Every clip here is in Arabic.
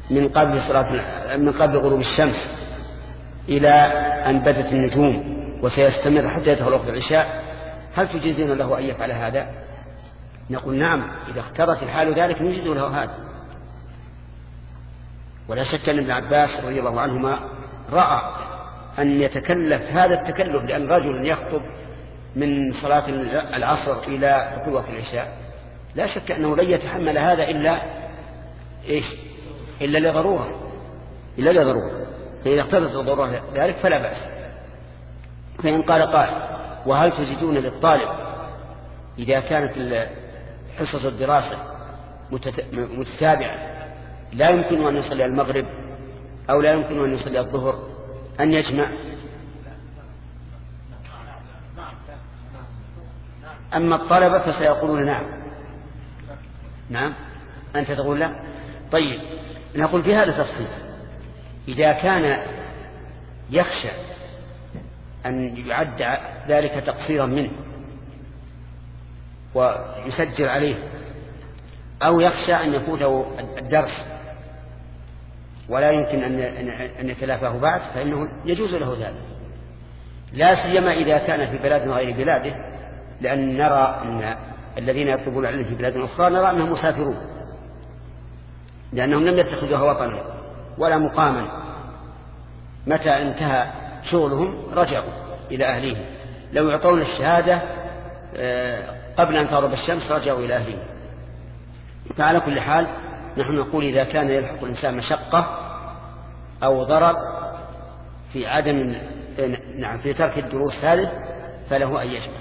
من قبل غروب الشمس إلى أن بدت النجوم وسيستمر حتى يدخل وقت العشاء، هل تجيزون له أن يفعل هذا؟ نقول نعم، إذا اختارت الحال ذلك نجيز له هذا. ولا شك أن ابن عباس رضي الله عنهما رأى أن يتكلف هذا التكلف، لأن رجل يخطب من صلاة العصر إلى دخول وقت العشاء لا شك أنه لن يتحمل هذا إلا لضرورة، فإذا اقتضت الضرورة ذلك فلا بأس. فإن قال قائل: وهل تجدون للطالب إذا كانت حصص الدراسة متتابعة لا يمكن أن يصلي المغرب أو لا يمكن أن يصلي الظهر أن يجمع؟ أما الطلبة فسيقولون نعم. أنت تقول لا. طيب، نقول في هذا تفصيل. إذا كان يخشى أن يعد ذلك تقصيرا منه ويسجل عليه، أو يخشى أن يفوته الدرس ولا يمكن أن يتلافاه بعد، فإنه يجوز له ذلك، لا سيما إذا كان في بلاد غير بلاده، لأن نرى أن الذين يطلبون العلم في بلاد أخرى نرى أنهم مسافرون، لأنهم لم يتخذوها وطنا ولا مقاما، متى انتهى شغلهم رجعوا إلى أهلهم، لو يعطون الشهادة قبل أن تغرب الشمس رجعوا إلى أهلهم. فعلى كل حال نحن نقول إذا كان يلحق الإنسان مشقة أو ضرر في ترك الدروس هذه فله أن يجمع،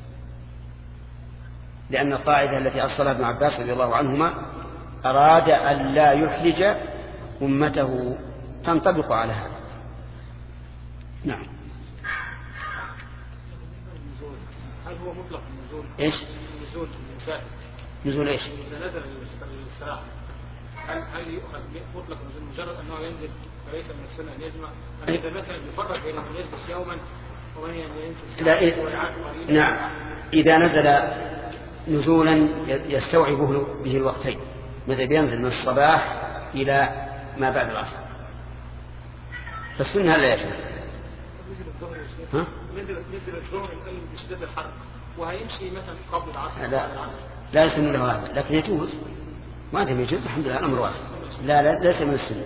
لأن القاعدة التي أصلها ابن عباس رضي الله عنهما أراد أن لا يحرج أمته تنطبق على هذا. نعم. هل هو مطلق النزول؟ إيش؟ نزول المسافر. نزول إيش؟ إذا نزل للسراحة هل يؤخذ مطلق النزول مجرد أنه ينزل فليس من السنة أن يجمع؟ إذا مثلا يفرق بين من يجلس يوما ومن ينزل نعم، إذا نزل نزولا يستوعب به الوقتين، مثل بينزل من الصباح إلى ما بعد العصر، فالسنة لا يجمع. نزل الظهر يقلل بشدة الحر وهيمشي مثلا قبل العصر لا يسمى له هذا، لكن يجوز، ما دام يجوز الحمد لله الأمر واسع. لا ليس من السنة.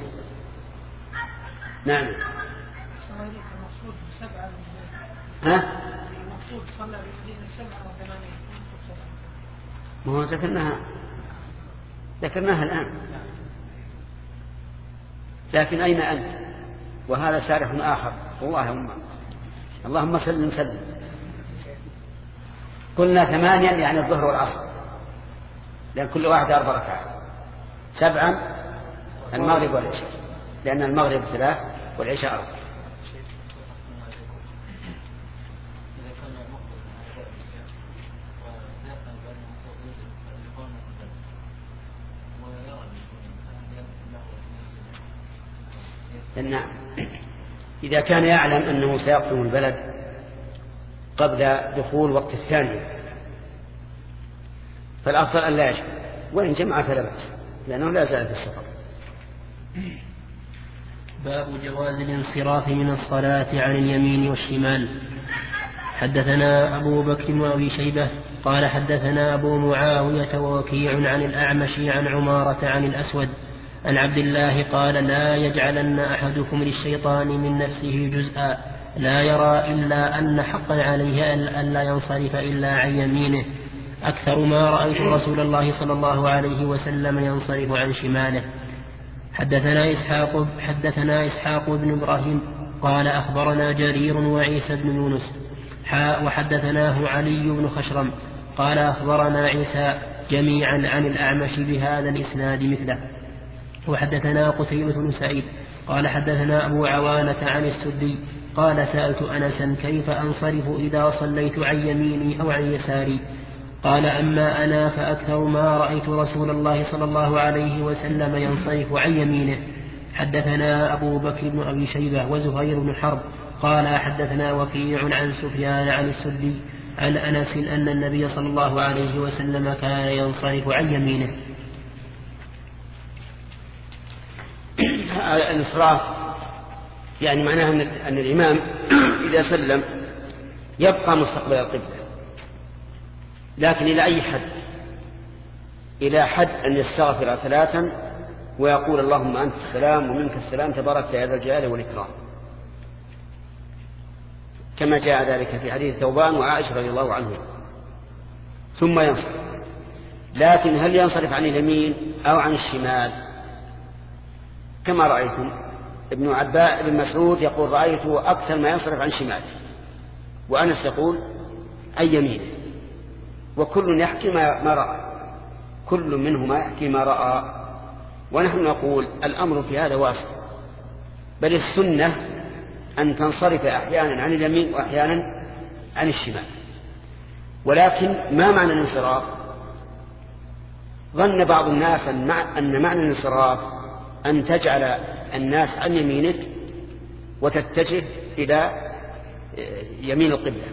نعم. المقصود بسبعة المقصود صلى بسبعة وثمانية. ما هو ذكرناها الآن، لكن أين أنت؟ وهذا سارح آخر. اللهم سلم. قلنا 8 يعني الظهر والعصر، لأن كل واحد 4 ركعات. 7 المغرب والعشاء، لأن المغرب 3 والعشاء 4. نعم، إذا كان يعلم أنه سيقدم البلد قبل دخول وقت الثانية فالأفضل أن لا يجمع، وإن جمع فلا بأس لأنه لا زال في السفر. باب جواز الانصراف من الصلاة عن اليمين والشمال. حدثنا أبو بكر وأبي شيبة قال حدثنا أبو معاوية ووكيع عن الأعمش عن عمارة عن الأسود عن عبد الله قال لا يجعلن أحدكم للشيطان من نفسه جزءا لا يرى إلا أن حقا عليه أن لا ينصرف إلا عن يمينه أكثر ما رأيت رسول الله صلى الله عليه وسلم ينصرف عن شماله. حدثنا إسحاق بن إبراهيم قال أخبرنا جرير وعيسى بن يونس وحدثناه علي بن خشرم قال أخبرنا عيسى جميعا عن الأعمش بهذا الإسناد مثله. وحدثنا قتيبة بن سعيد قال حدثنا أبو عوانة عن السدي قال سألت أنسا كيف أنصرف إذا صليت عن يميني أو عن يساري قال أما أنا فأكثر ما رأيت رسول الله صلى الله عليه وسلم ينصرف عن يمينه. حدثنا أبو بكر بن أبي شيبة وزهير بن حرب قال حدثنا وكيع عن سفيان عن السدي عن أنس أن النبي صلى الله عليه وسلم كان ينصرف عن يمينه. الانصراف يعني معناها أن الإمام إذا سلم يبقى مستقبل القبلة، لكن إلى أي حد؟ إلى حد أن يستغفر 3 ويقول اللهم أنت السلام ومنك السلام تبارك يا ذا الجلال والإكرام، كما جاء ذلك في حديث ثوبان وعائشة رضي الله عنهم، ثم ينصرف. لكن هل ينصرف عن اليمين أو عن الشمال؟ كما رأيتم ابن مسعود يقول رأيته أكثر ما ينصرف عن شماله، وأنس يقول عن يمينه، وكل يحكي ما رأى، كل منهما يحكي ما رأى. ونحن نقول الأمر في هذا واسع، بل السنة أن تنصرف أحيانا عن اليمين وأحيانا عن الشمال. ولكن ما معنى الانصراف؟ ظن بعض الناس أن معنى الانصراف أن تجعل الناس عن يمينك وتتجه إلى يمين القبلة،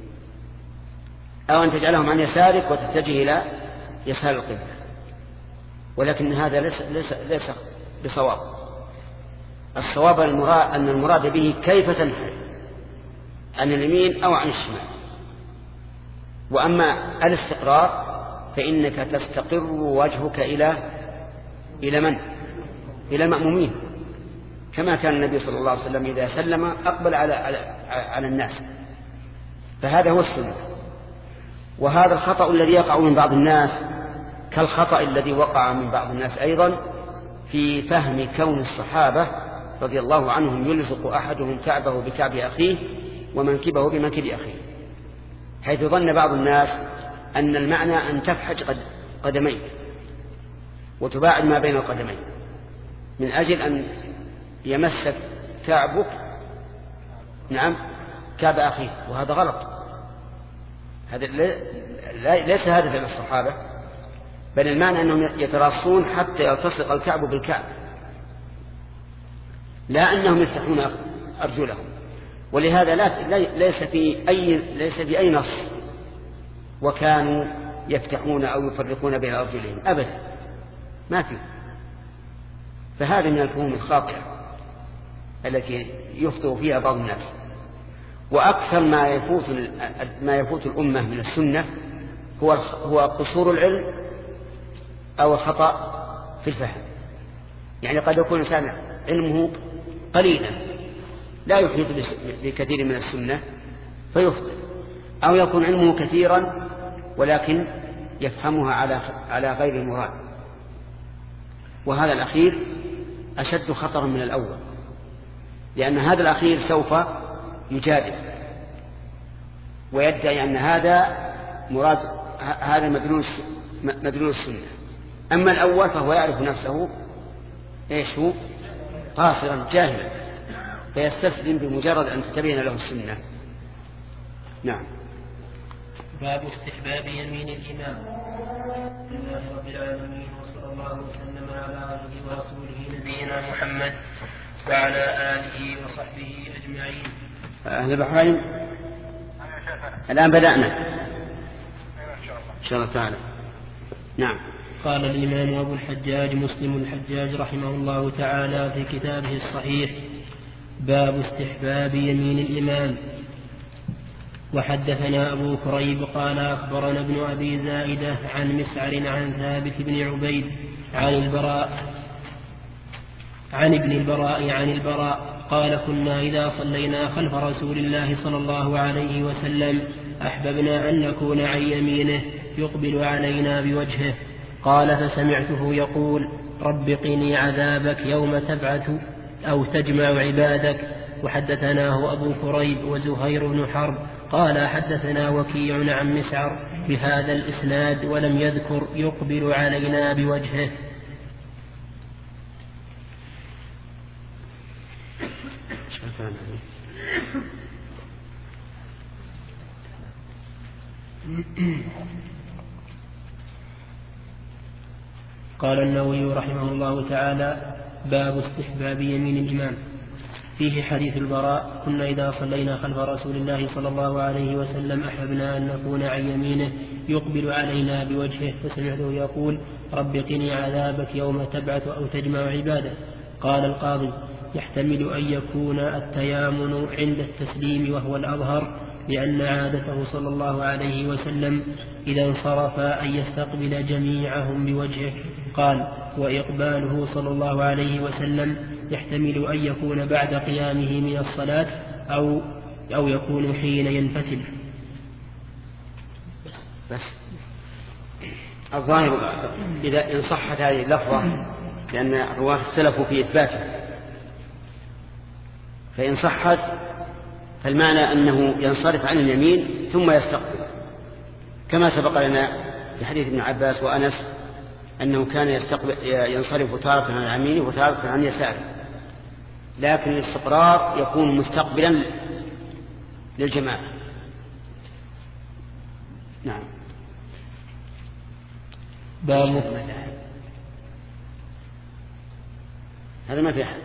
أو أن تجعلهم عن يسارك وتتجه إلى يسار القبلة، ولكن هذا ليس بصواب. الصواب أن المراد به كيف تنحرف، عن اليمين أو عن الشمال. وأما الاستقرار فإنك تستقر وجهك إلى من؟ إلى المأمومين، كما كان النبي صلى الله عليه وسلم إذا سلم أقبل على الناس، فهذا هو السنة. وهذا الخطأ الذي يقع من بعض الناس كالخطأ الذي وقع من بعض الناس أيضا في فهم كون الصحابة رضي الله عنهم يلصق أحدهم كعبه بكعب أخيه ومنكبه بمنكب أخيه، حيث ظن بعض الناس أن المعنى أن تفحج قدميك وتباعد ما بين القدمين من أجل أن يمسك كعبك كعب أخيه، وهذا غلط. هذا ليس هذا فعل الصحابة، بل المعنى أنهم يتراصون حتى يلتصق الكعب بالكعب، لا أنهم يفتحون أرجلهم. ولهذا ليس في أي نص وكانوا يفتحون أو يفرقون بين أرجلهم أبدا، ما في. فهذا من الفهوم الخاطئة التي يخطئ فيها بعض الناس. وأكثر ما يفوت الأمة من السنة هو قصور العلم أو الخطأ في الفهم. يعني قد يكون إنسان علمه قليلا لا يحيط بكثير من السنة فيخطئ، أو يكون علمه كثيرا ولكن يفهمها على غير المراد، وهذا الأخير أشد خطرا من الأول، لأن هذا الأخير سوف يجادل ويدعي أن هذا مراد، هذا مدلول السنة. أما الأول فهو يعرف نفسه إيش هو، قاصرا جاهلا، فيستسلم بمجرد أن تتبين له السنة. نعم. باب استحباب يمين الإمام. لله رب العالمين، وصلى الله وسلم على عبده ورسوله نبينا محمد وعلى آله وصحبه أجمعين. أهل البحرين الآن بدأنا إن شاء الله تعالى. نعم. قال الإمام أبو الحجاج مسلم الحجاج رحمه الله تعالى في كتابه الصحيح: باب استحباب يمين الإمام. وحدثنا أبو كريب قال أخبرنا ابن أبي زائدة عن مسعر عن ثابت بن عبيد عن ابن البراء عن البراء قال: كنا إذا صلينا خلف رسول الله صلى الله عليه وسلم أحببنا أن نكون عن يمينه يقبل علينا بوجهه. قال: فسمعته يقول: رب قني عذابك يوم تبعث أو تجمع عبادك. وحدثناه أبو كريب وزهير بن حرب قال: حدثنا وكيع عن مسعر بهذا الإسناد ولم يذكر يقبل علينا بوجهه. قال النووي رحمه الله تعالى: باب استحباب يمين الإمام. فيه حديث البراء: كنا إذا صلينا خلف رسول الله صلى الله عليه وسلم أحببنا أن نكون عن يمينه يقبل علينا بوجهه. فسمعته يقول: رب قني عذابك يوم تبعث أو تجمع عبادك. قال القاضي: يحتمل أن يكون التيامن عند التسليم وهو الأظهر، لأن عادته صلى الله عليه وسلم إذا انصرف أن يستقبل جميعهم بوجهه. قال: وإقباله صلى الله عليه وسلم يحتمل أن يكون بعد قيامه من الصلاة أو يكون حين ينفتل. بس الظاهر إذا إن صحت هذه اللفظة، لأن الرواة اختلفوا في إثباته، فإن صحت فالمعنى أنه ينصرف عن اليمين ثم يستقبل، كما سبق لنا في حديث ابن عباس وأنس أنه كان ينصرف تارة عن يمينه وتارة عن يساره، لكن الاستقرار يكون مستقبلا للجماعة. نعم. باب هذا ما في أحد.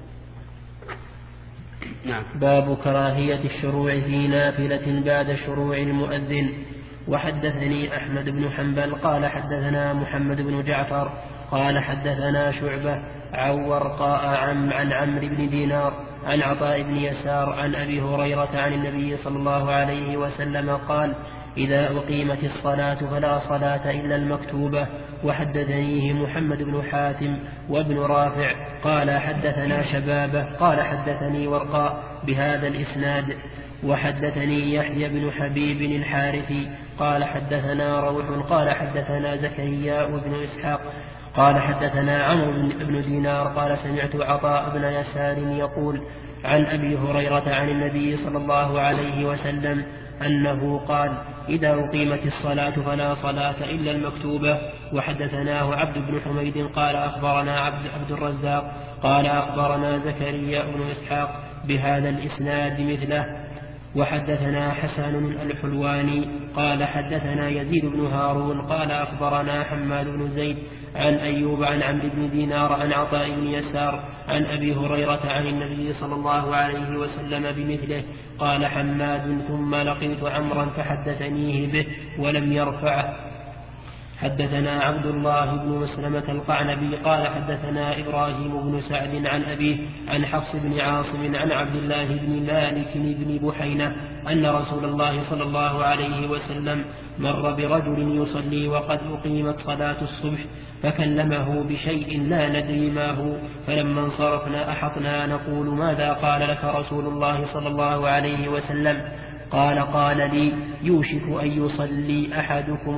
نعم. باب كراهية الشروع في نافلة بعد شروع المؤذن. وحدثني أحمد بن حنبل قال حدثنا محمد بن جعفر قال حدثنا شعبة عن ورقاء عن عمرو بن دينار عن عطاء بن يسار عن أبي هريرة عن النبي صلى الله عليه وسلم قال: إذا أقيمت الصلاة فلا صلاة إلا المكتوبة. وحدثنيه محمد بن حاتم وابن رافع قال حدثنا شبابة قال حدثني ورقاء بهذا الإسناد. وحدثني يحيى بن حبيب الحارثي قال حدثنا روح قال حدثنا زكريا بن إسحاق قال حدثنا عمرو بن دينار قال سمعت عطاء بن يسار يقول عن أبي هريرة عن النبي صلى الله عليه وسلم أنه قال: إذا أقيمت الصلاة فلا صلاة إلا المكتوبة. وحدثناه عبد بن حميد قال أخبرنا عبد الرزاق قال أخبرنا زكريا بن إسحاق بهذا الإسناد مثله. وحدثنا حسن الحلواني قال حدثنا يزيد بن هارون قال أخبرنا حماد بن زيد عن أيوب عن عمرو بن دينار عن عطاء بن يسار عن أبي هريرة عن النبي صلى الله عليه وسلم بمثله. قال حماد: ثم لقيت عمرا فحدثنيه به ولم يرفعه. حدثنا عبد الله بن مسلمة القعنبي قال حدثنا إبراهيم بن سعد عن أبيه عن حفص بن عاصم عن عبد الله بن مالك بن بحينة أن رسول الله صلى الله عليه وسلم مر برجل يصلي وقد أقيمت صلاة الصبح فكلمه بشيء لا ندري ما هو، فلما انصرفنا أحطنا نقول: ماذا قال لك رسول الله صلى الله عليه وسلم؟ قال لي: يوشك أن يصلي أحدكم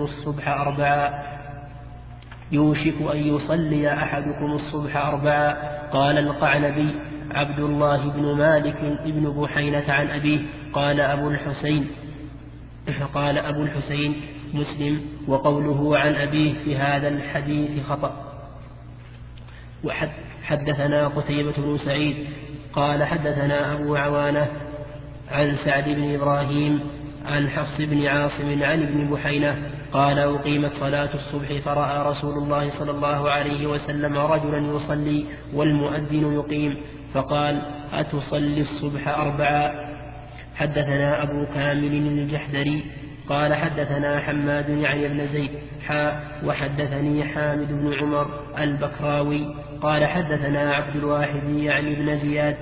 الصبح أربعا. قال القعنبي: عبد الله بن مالك بن بحينة عن أبيه. قال أبو الحسين مسلم: وقوله عن أبيه في هذا الحديث خطأ. وحدثنا قتيبة بن سعيد قال حدثنا أبو عوانة عن سعد بن إبراهيم عن حفص بن عاصم عن ابن بحينة قال: أقيمت صلاة الصبح فرأى رسول الله صلى الله عليه وسلم رجلا يصلي والمؤذن يقيم فقال: أتصلي الصبح أربعا؟ حدثنا أبو كامل الجحدري قال حدثنا حماد يعني بن زيد وحدثني حامد بن عمر البكراوي قال حدثنا عبد الواحد يعني بن زياد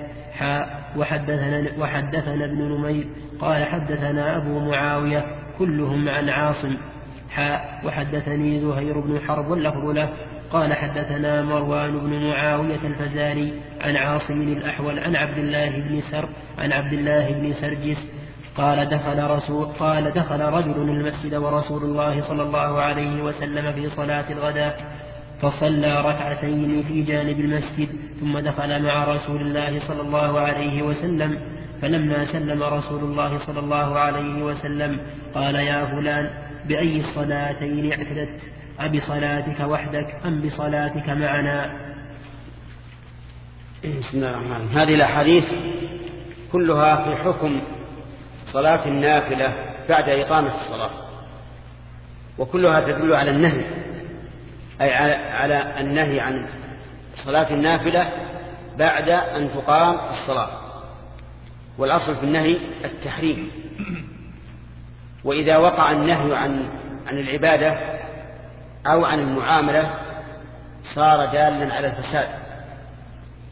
وحدثنا ابن نمير قال حدثنا أبو معاوية كلهم عن عاصم وحدثني زهير بن حرب واللفظ له قال حدثنا مروان بن معاوية الفزاري عن عاصم الأحول عن عبد الله بن سرجس قال دخل رجل المسجد ورسول الله صلى الله عليه وسلم في صلاة الغداء فصلى ركعتين في جانب المسجد ثم دخل مع رسول الله صلى الله عليه وسلم فلما سلم رسول الله صلى الله عليه وسلم قال: يا فلان بأي الصلاتين اعتدت؟ أبصلاتك وحدك أم بصلاتك معنا؟ بسم الله الرحمن الرحيم. هذه الأحاديث كلها في حكم صلاة النافلة بعد إقامة الصلاة، وكلها تدل على النهي، أي على النهي عن صلاة النافلة بعد أن تقام الصلاة، والأصل في النهي التحريم. وإذا وقع النهي عن العبادة أو عن المعاملة صار دالا على الفساد،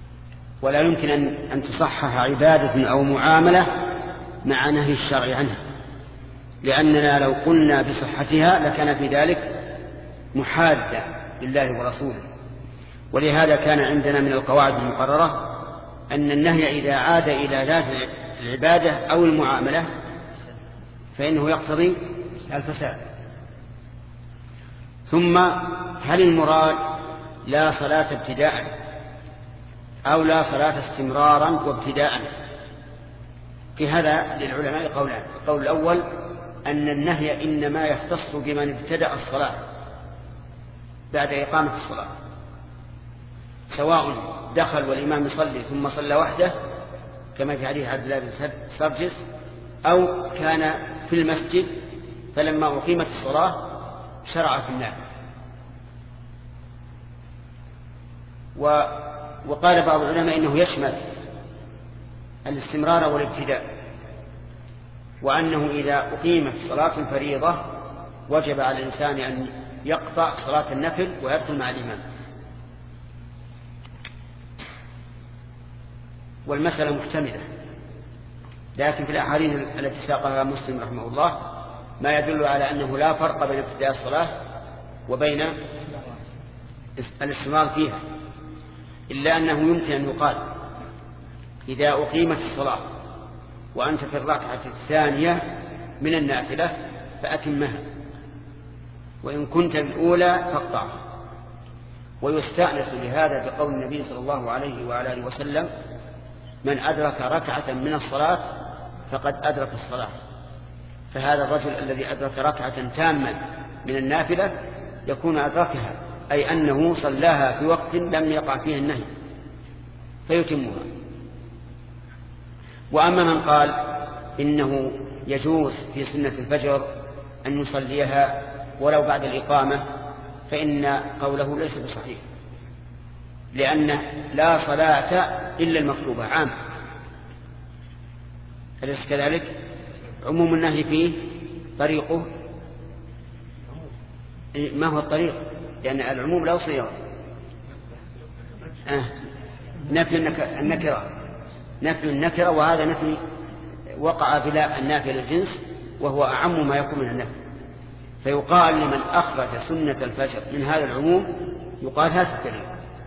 ولا يمكن أن تصحح عبادة أو معاملة مع نهي الشرع عنها، لأننا لو قلنا بصحتها لكان في ذلك محادة لله ورسوله. ولهذا كان عندنا من القواعد المقررة أن النهي إذا عاد إلى ذات العبادة أو المعاملة فإنه يقتضي الفساد. ثم هل المراد لا صلاة ابتداء أو لا صلاة استمرارا وابتداء؟ في هذا للعلماء قولان. القول الأول أن النهي إنما يختص بمن ابتدأ الصلاة بعد إقامة الصلاة، سواء دخل والإمام يصلي ثم صلى وحده كما في حديث عبد الله بن سرجس، أو كان في المسجد فلما أقيمت الصلاة شرع في النافلة. وقال بعض العلماء إنه يشمل الاستمرار والابتداء، وأنه إذا أقيمت صلاة الفريضة وجب على الإنسان أن يقطع صلاة النفل ويدخل مع الإمام. والمسألة محتملة، لكن في الأحاديث التي ساقها مسلم رحمه الله ما يدل على أنه لا فرق بين ابتداء الصلاة وبين الاستمرار فيها، إلا أنه يمكن أن يقال إذا أقيمت الصلاة وأنت في الركعة الثانية من النافلة فأتمها، وإن كنت الأولى فاقطعها. ويستأنس لهذا بقول النبي صلى الله عليه وعلى آله وسلم: من أدرك ركعة من الصلاة فقد أدرك الصلاة. فهذا الرجل الذي أدرك ركعة تامة من النافلة يكون أدركها، أي أنه صلاها في وقت لم يقع فيه النهي فيتمها. وأما من قال إنه يجوز في سنة الفجر أن يصليها ولو بعد الإقامة فإن قوله ليس بصحيح، لأن لا صلاة إلا المكتوبة عام، أليس كذلك؟ عموم النهي فيه طريقه ما هو الطريق؟ لأن العموم لا صيغة. نفي النكرة، وهذا نفي وقع بلا النافي للجنس، وهو أعم ما يكون من النفي. فيقال لمن أخرج سنة الفجر من هذا العموم يقال هذا الدليل.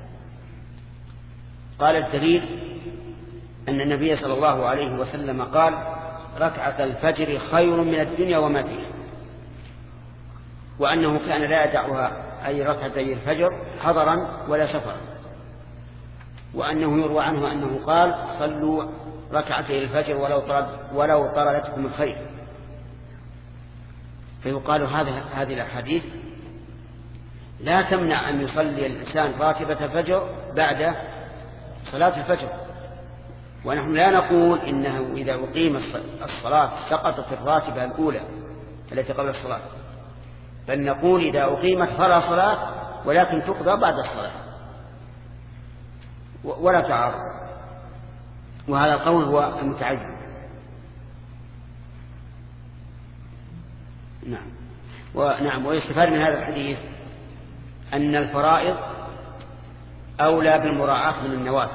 قال الدليل أن النبي صلى الله عليه وسلم قال: ركعة الفجر خير من الدنيا وما فيها، وأنه كان لا يدعها أي ركعتي الفجر حضرا ولا سفرا، وأنه يروى عنه أنه قال: صلوا ركعتي الفجر ولو طردتكم الخير. فيقال هذه الأحاديث لا تمنع أن يصلي الإنسان راتبة الفجر بعد صلاة الفجر، ونحن لا نقول إنه إذا أقيم الصلاة سقطت الراتبة الأولى التي قبل الصلاة، بل نقول إذا أقيمت فلا صلاة ولكن تقضى بعد الصلاة ولا تعارض. وهذا القول هو المتعين. نعم. ويستفاد من هذا الحديث أن الفرائض أولى بالمراعاة من النوافل،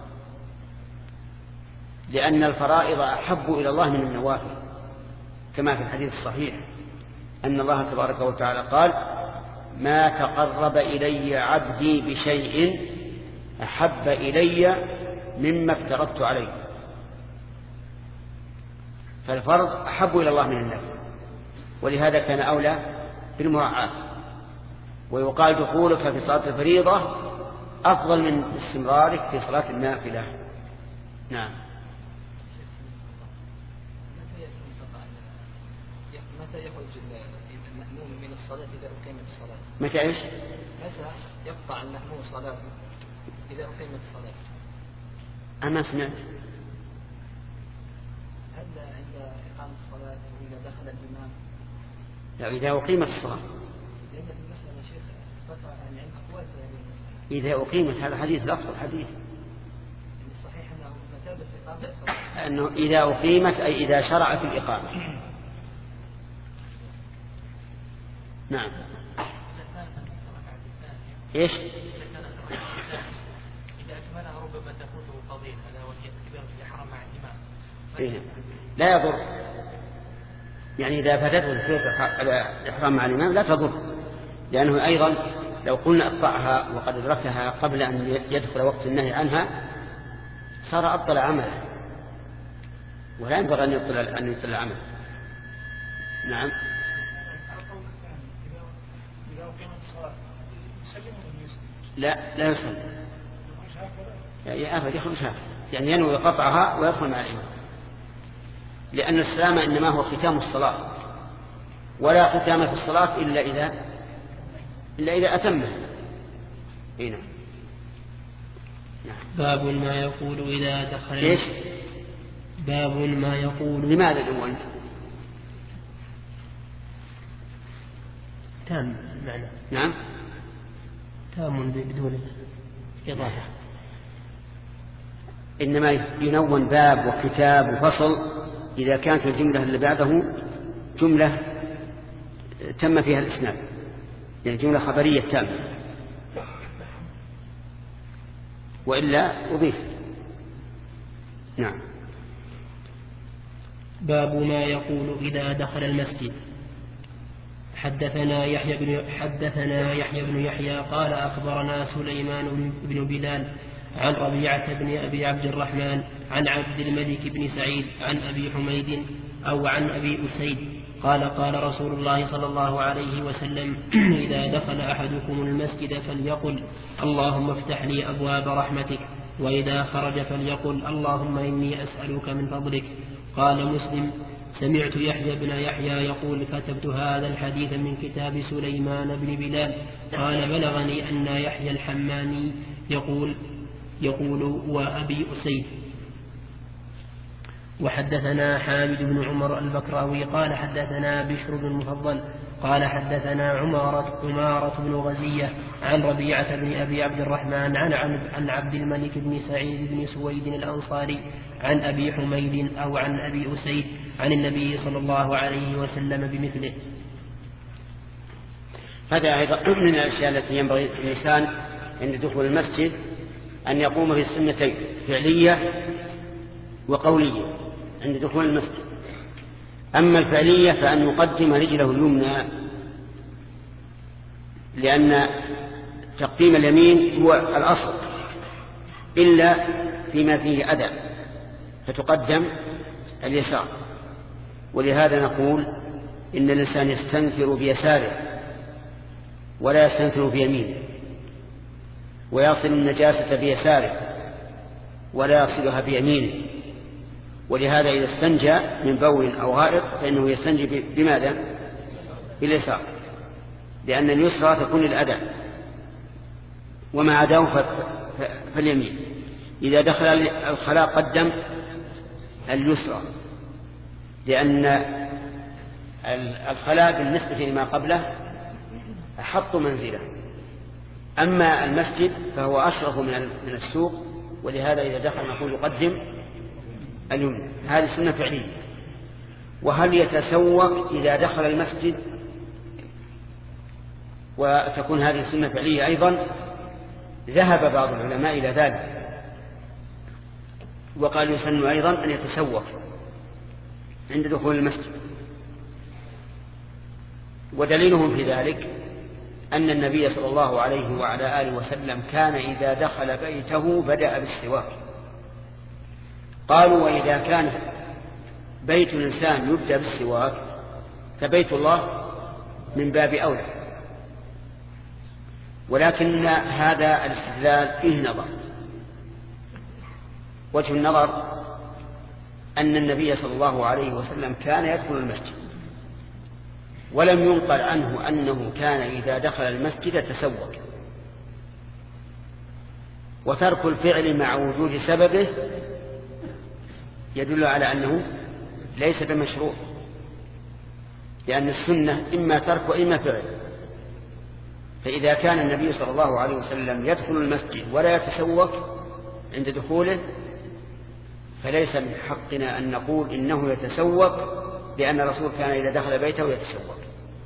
لأن الفرائض أحب إلى الله من النوافل، كما في الحديث الصحيح أن الله تبارك وتعالى قال: ما تقرب إلي عبدي بشيء أحب إلي مما افترضت عليه. فالفرض أحب إلى الله من النفل، ولهذا كان أولى بالمراعاة. ويقال دخولك في صلاة الفريضة أفضل من استمرارك في صلاة النافلة. نعم. متى يخرج المأموم من الصلاة إذا أقيمت الصلاة؟ متى إيش؟ متى يقطع المأموم صلاته إذا أقيمت الصلاة؟ أما سمعت. هل عند إقامة الصلاة وإذا دخل الإمام؟ لا، إذا أقيمت الصلاة. لأن المسألة شيخ قطع عن أقوال في هذه المسألة. إذا أقيمت، هذا حديث لفظ الحديث. الصحيح أنه مثابة إقامة الصلاة. أنه إذا أقيمت أي إذا شرع في الإقامة. نعم. إيش؟ إذا أكملها ربما تفوته لا يضر، يعني إذا فاتته الإحرام مع الإمام لا تضر، لأنه أيضا لو قلنا اقطعها وقد أدركها قبل أن يدخل وقت النهي عنها صار أبطل عمله، ولا ينبغي أن يبطل العمل. نعم. لا يصلي، يعني يخرج هكذا، يعني ينوي قطعها ويدخل مع الإمام، لأن السلام إنما هو ختام الصلاة، ولا ختام في الصلاة إلا إذا أتمه. هنا باب ما يقول إذا دخل. إيش؟ باب ما يقول. لماذا الأول؟ تام معنى. نعم، تام بدون إضافة. إنما ينون باب وكتاب وفصل إذا كانت الجملة اللي بعده جملة تم فيها الإسناد، يعني جملة خبرية تامة، وإلا أضيف. نعم. باب ما يقول إذا دخل المسجد. حدثنا يحيى بن يحيى قال أخبرنا سليمان بن بلال عن ربيعة بن أبي عبد الرحمن عن عبد الملك بن سعيد عن أبي حميد أو عن أبي أسيد قال قال رسول الله صلى الله عليه وسلم إذا دخل أحدكم المسجد فليقل اللهم افتح لي أبواب رحمتك، وإذا خرج فليقل اللهم إني أسألك من فضلك. قال مسلم سمعت يحيى بن يحيى يقول كتبت هذا الحديث من كتاب سليمان بن بلال. قال بلغني أن يحيى الحماني يقول وأبي أسيد. وحدثنا حامد بن عمر البكراوي قال حدثنا بشر بن المفضل قال حدثنا عمارة بن غزية عن ربيعة بن أبي عبد الرحمن عن عبد الملك بن سعيد بن سويد الأنصاري عن أبي حميد أو عن أبي أسيد عن النبي صلى الله عليه وسلم بمثله. هذا أيضا من الأشياء التي ينبغي الإنسان عند دخول المسجد أن يقوم بالسنتين فعلية وقولية عند دخول المسجد. أما الفعلية فأن يقدم رجله اليمنى، لأن تقديم اليمين هو الأصل إلا فيما فيه أذى فتقدم اليسار. ولهذا نقول إن الإنسان يستنثر بيساره ولا يستنثر بيمينه، ويصل النجاسة بيساره ولا يصلها بيمينه. ولهذا إذا استنجى من بول أو غائط فإنه يستنجي بماذا؟ باليسار، لأن اليسرى تكون الأذى وما عداه فاليمين. إذا دخل الخلاء قدم اليسرى، لأن الخلاء بالنسبة لما قبله أحط منزله، أما المسجد فهو أشرف من السوق، ولهذا إذا دخل نقول يقدم اليمنى. هذه سنة فعلية. وهل يتسوق إذا دخل المسجد؟ وتكون هذه سنة فعلية أيضا. ذهب بعض العلماء إلى ذلك وقال يسن أيضا أن يتسوق عند دخول المسجد. ودليلهم في ذلك أن النبي صلى الله عليه وعلى آله وسلم كان إذا دخل بيته بدأ بالسواك. قالوا وإذا كان بيت الإنسان يبدأ بالسواك فبيت الله من باب أولى. ولكن هذا الاستدلال فيه نظر. وجه النظر أن النبي صلى الله عليه وسلم كان يدخل المسجد ولم ينقل عنه أنه كان إذا دخل المسجد تسوق. وترك الفعل مع وجود سببه يدل على أنه ليس بمشروع، لأن السنة إما ترك وإما فعل. فإذا كان النبي صلى الله عليه وسلم يدخل المسجد ولا يتسوق عند دخوله فليس من حقنا أن نقول إنه يتسوق، لأن الرسول كان إذا دخل بيته يتسوق.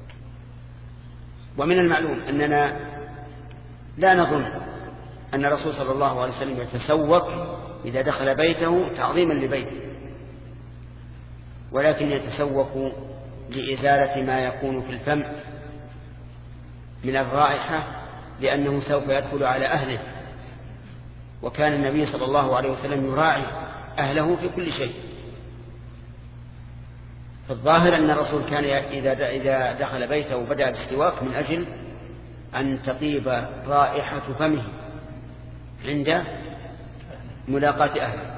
ومن المعلوم أننا لا نظن أن الرسول صلى الله عليه وسلم يتسوق إذا دخل بيته تعظيما لبيته، ولكن يتسوق لإزالة ما يكون في الفم من الرائحة، لأنه سوف يدخل على أهله، وكان النبي صلى الله عليه وسلم يراعي أهله في كل شيء. فالظاهر أن الرسول كان إذا دخل بيته وبدأ بالسواك من أجل أن تطيب رائحة فمه عند ملاقاة أهله.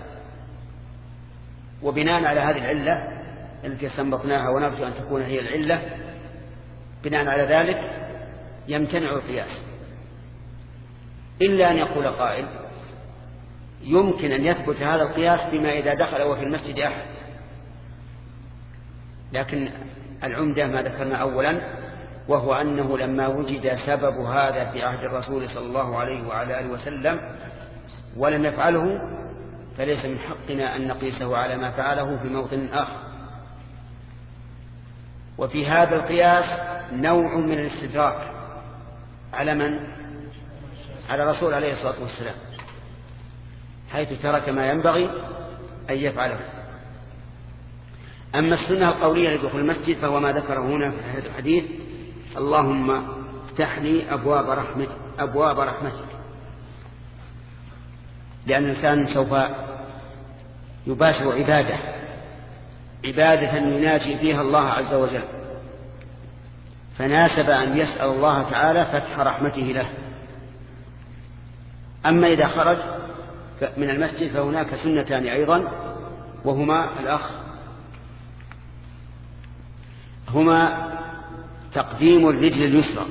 وبناء على هذه العلة التي استنبطناها ونرجو أن تكون هي العلة، بناء على ذلك يمتنع القياس، إلا أن يقول قائل يمكن أن يثبت هذا القياس بما إذا دخل وفي المسجد أحد، لكن العمدة ما ذكرنا أولا، وهو أنه لما وجد سبب هذا في عهد الرسول صلى الله عليه وعلى آله وسلم ولم يفعله، فليس من حقنا أن نقيسه على ما فعله في موطن آخر. وفي هذا القياس نوع من الاستدراك على من؟ على الرسول عليه الصلاة والسلام، حيث ترك ما ينبغي أن يفعله. أما السنة القولية لدخول المسجد فهو ما ذكره هنا في هذا الحديث: اللهم افتح لي أبواب رحمتك، لأن الإنسان سوف يباشر عبادة يناجي فيها الله عز وجل، فناسب أن يسأل الله تعالى فتح رحمته له. أما إذا خرج من المسجد فهناك سنتان أيضا، وهما هما تقديم الرجل اليسرى،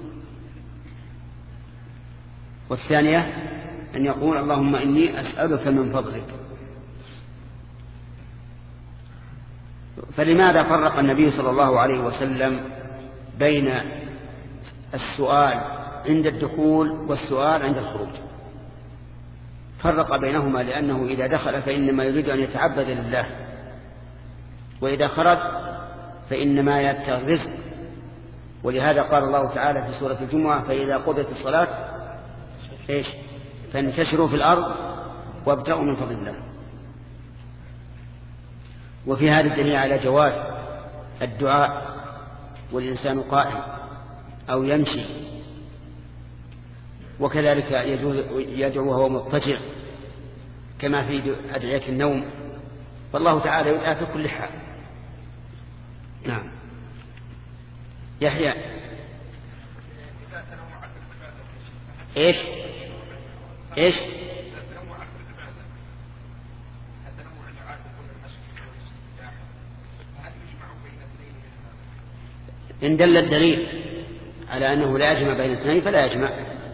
والثانية أن يقول اللهم إني أسألك من فضلك. فلماذا فرق النبي صلى الله عليه وسلم بين السؤال عند الدخول والسؤال عند الخروج؟ فرق بينهما لأنه إذا دخل فإنما يريد أن يتعبد لله، وإذا خرج فإنما يبتغي الرزق. ولهذا قال الله تعالى في سورة الجمعة: فإذا قضيت الصلاة فانتشروا في الأرض وابتغوا من فضل الله. وفي هذا الدليل على جواز الدعاء والإنسان قائم أو يمشي، وكذلك يدعو وهو مضطجع كما في أدعية النوم، فالله تعالى يدعى في كل حال. نعم. يحيى ايش إن دل الدليل على أنه لا يجمع بين اثنين فلا يجمع،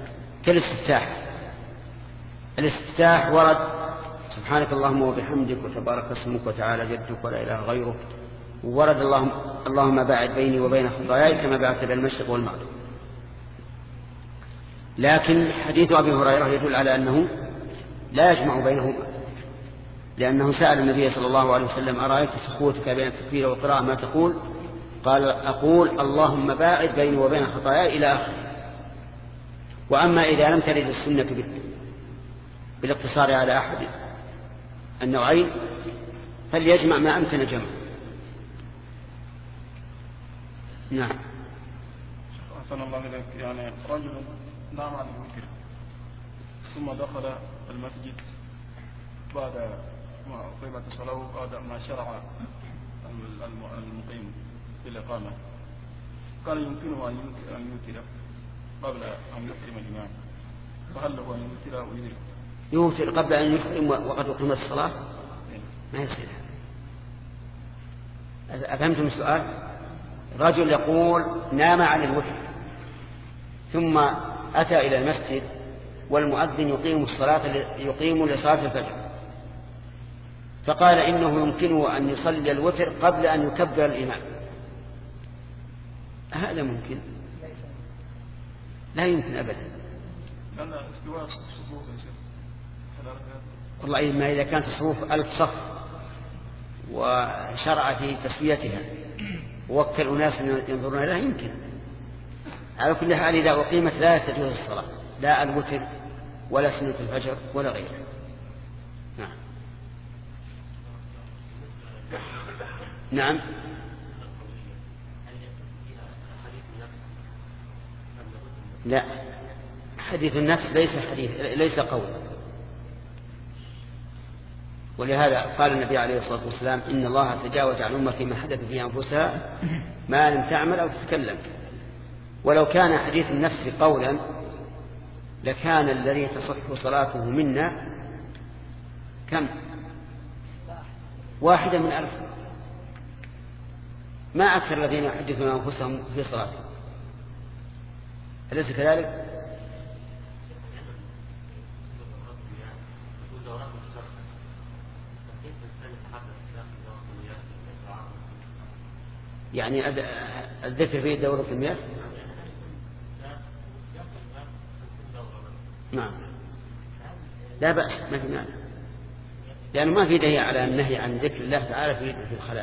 كالاستفتاح ورد: سبحانك اللهم وبحمدك وتبارك اسمك وتعالى جدك ولا إله غيرك. وورد اللهم باعد بيني وبين خطاياي كما بعدت بين المشرق والمغرب. لكن حديث أبي هريرة يدل على أنه لا يجمع بينهما، لأنه سأل النبي صلى الله عليه وسلم: أرأيت سكوتك بين التكبير والقراءة ما تقول؟ قال: أقول اللهم باعد بيني وبين خطاياي إلى آخره. وأما إذا لم ترد السنة بالاقتصار على أحد النوعين فليجمع ما أمكن جمع. نعم. أحسن الله إليك. يعني رجل نام عن الوتر ثم دخل المسجد بعد ما أقيمت الصلاة بعد ما شرع المقيم في الإقامة، كان يمكنه أن يوتر قبل أن يحرم الإمام، فهل له أن يوتر ويدرك؟ يوتر قبل أن يحرم وقد أقيمت الصلاة؟ ما يصير هذا. أفهمتم السؤال؟ رجل يقول نام عن الوتر ثم أتى إلى المسجد والمؤذن يقيم لصلاة الفجر، فقال إنه يمكنه أن يصلي الوتر قبل أن يكبر الإمام. هذا ممكن؟ لا يمكن أبدا. والله ما إذا كانت الصفوف 1000 صف وشرع في تسويتها ووكل أناس ينظرون لها يمكن. على كل حال إذا أقيمت لا تجوز الصلاة، لا الوتر ولا سنة الفجر ولا غيره. نعم. نعم. لا، حديث النفس ليس قول. ولهذا قال النبي عليه الصلاة والسلام إن الله تجاوز عن أمتي ما حدث في أنفسها ما لم تعمل أو تتكلم. ولو كان حديث النفس قولا لكان الذي تصح صلاته منا كم؟ 1 من 1000، ما أكثر الذين يحدثون أنفسهم في صلاتهم، أليس كذلك؟ يعني الذكر فيه دورة المياه. نعم، لا بأس، ما في مانع، لأنه ما في دليل على النهي عن ذكر الله تعالى في الخلاء.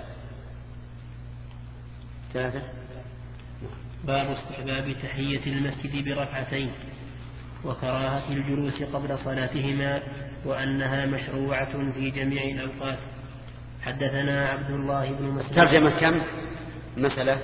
3. باب استحباب تحية المسجد بركعتين وكراهة الجلوس قبل صلاتهما وأنها مشروعة في جميع الأوقات. حدثنا عبد الله بن مسلم. ترجمة كم مسألة؟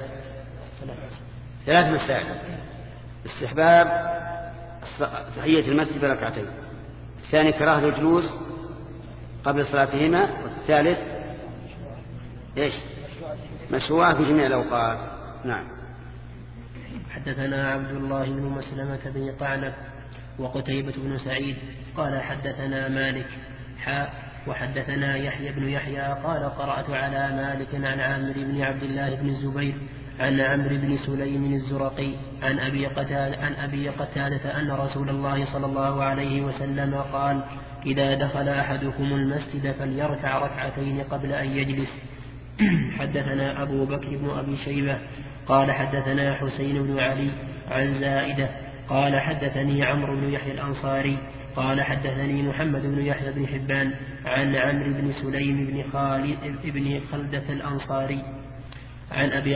3 مسائل. استحباب تحية المسجد بركعتين، الثاني كراهة الجلوس قبل صلاتهما، والثالث ايش؟ مشروعة في جميع الأوقات. نعم. حدثنا عبد الله بن مسلمة بن قعنب وقتيبة بن سعيد قال حدثنا مالك وحدثنا يحيى بن يحيى قال قرأت على مالك عن عامر بن عبد الله بن الزبير عن عمرو بن سليم الزرقي عن أبي قتادة أن رسول الله صلى الله عليه وسلم قال إذا دخل أحدكم المسجد فليركع ركعتين قبل أن يجلس. حدثنا أبو بكر بن أبي شيبة قال حدثنا حسين بن علي عن زائدة قال حدثني عمرو بن يحيى الأنصاري قال حدثني محمد بن يحيى بن حبان عن عمرو بن سليم بن خالد بن خلدة الأنصاري عن أبي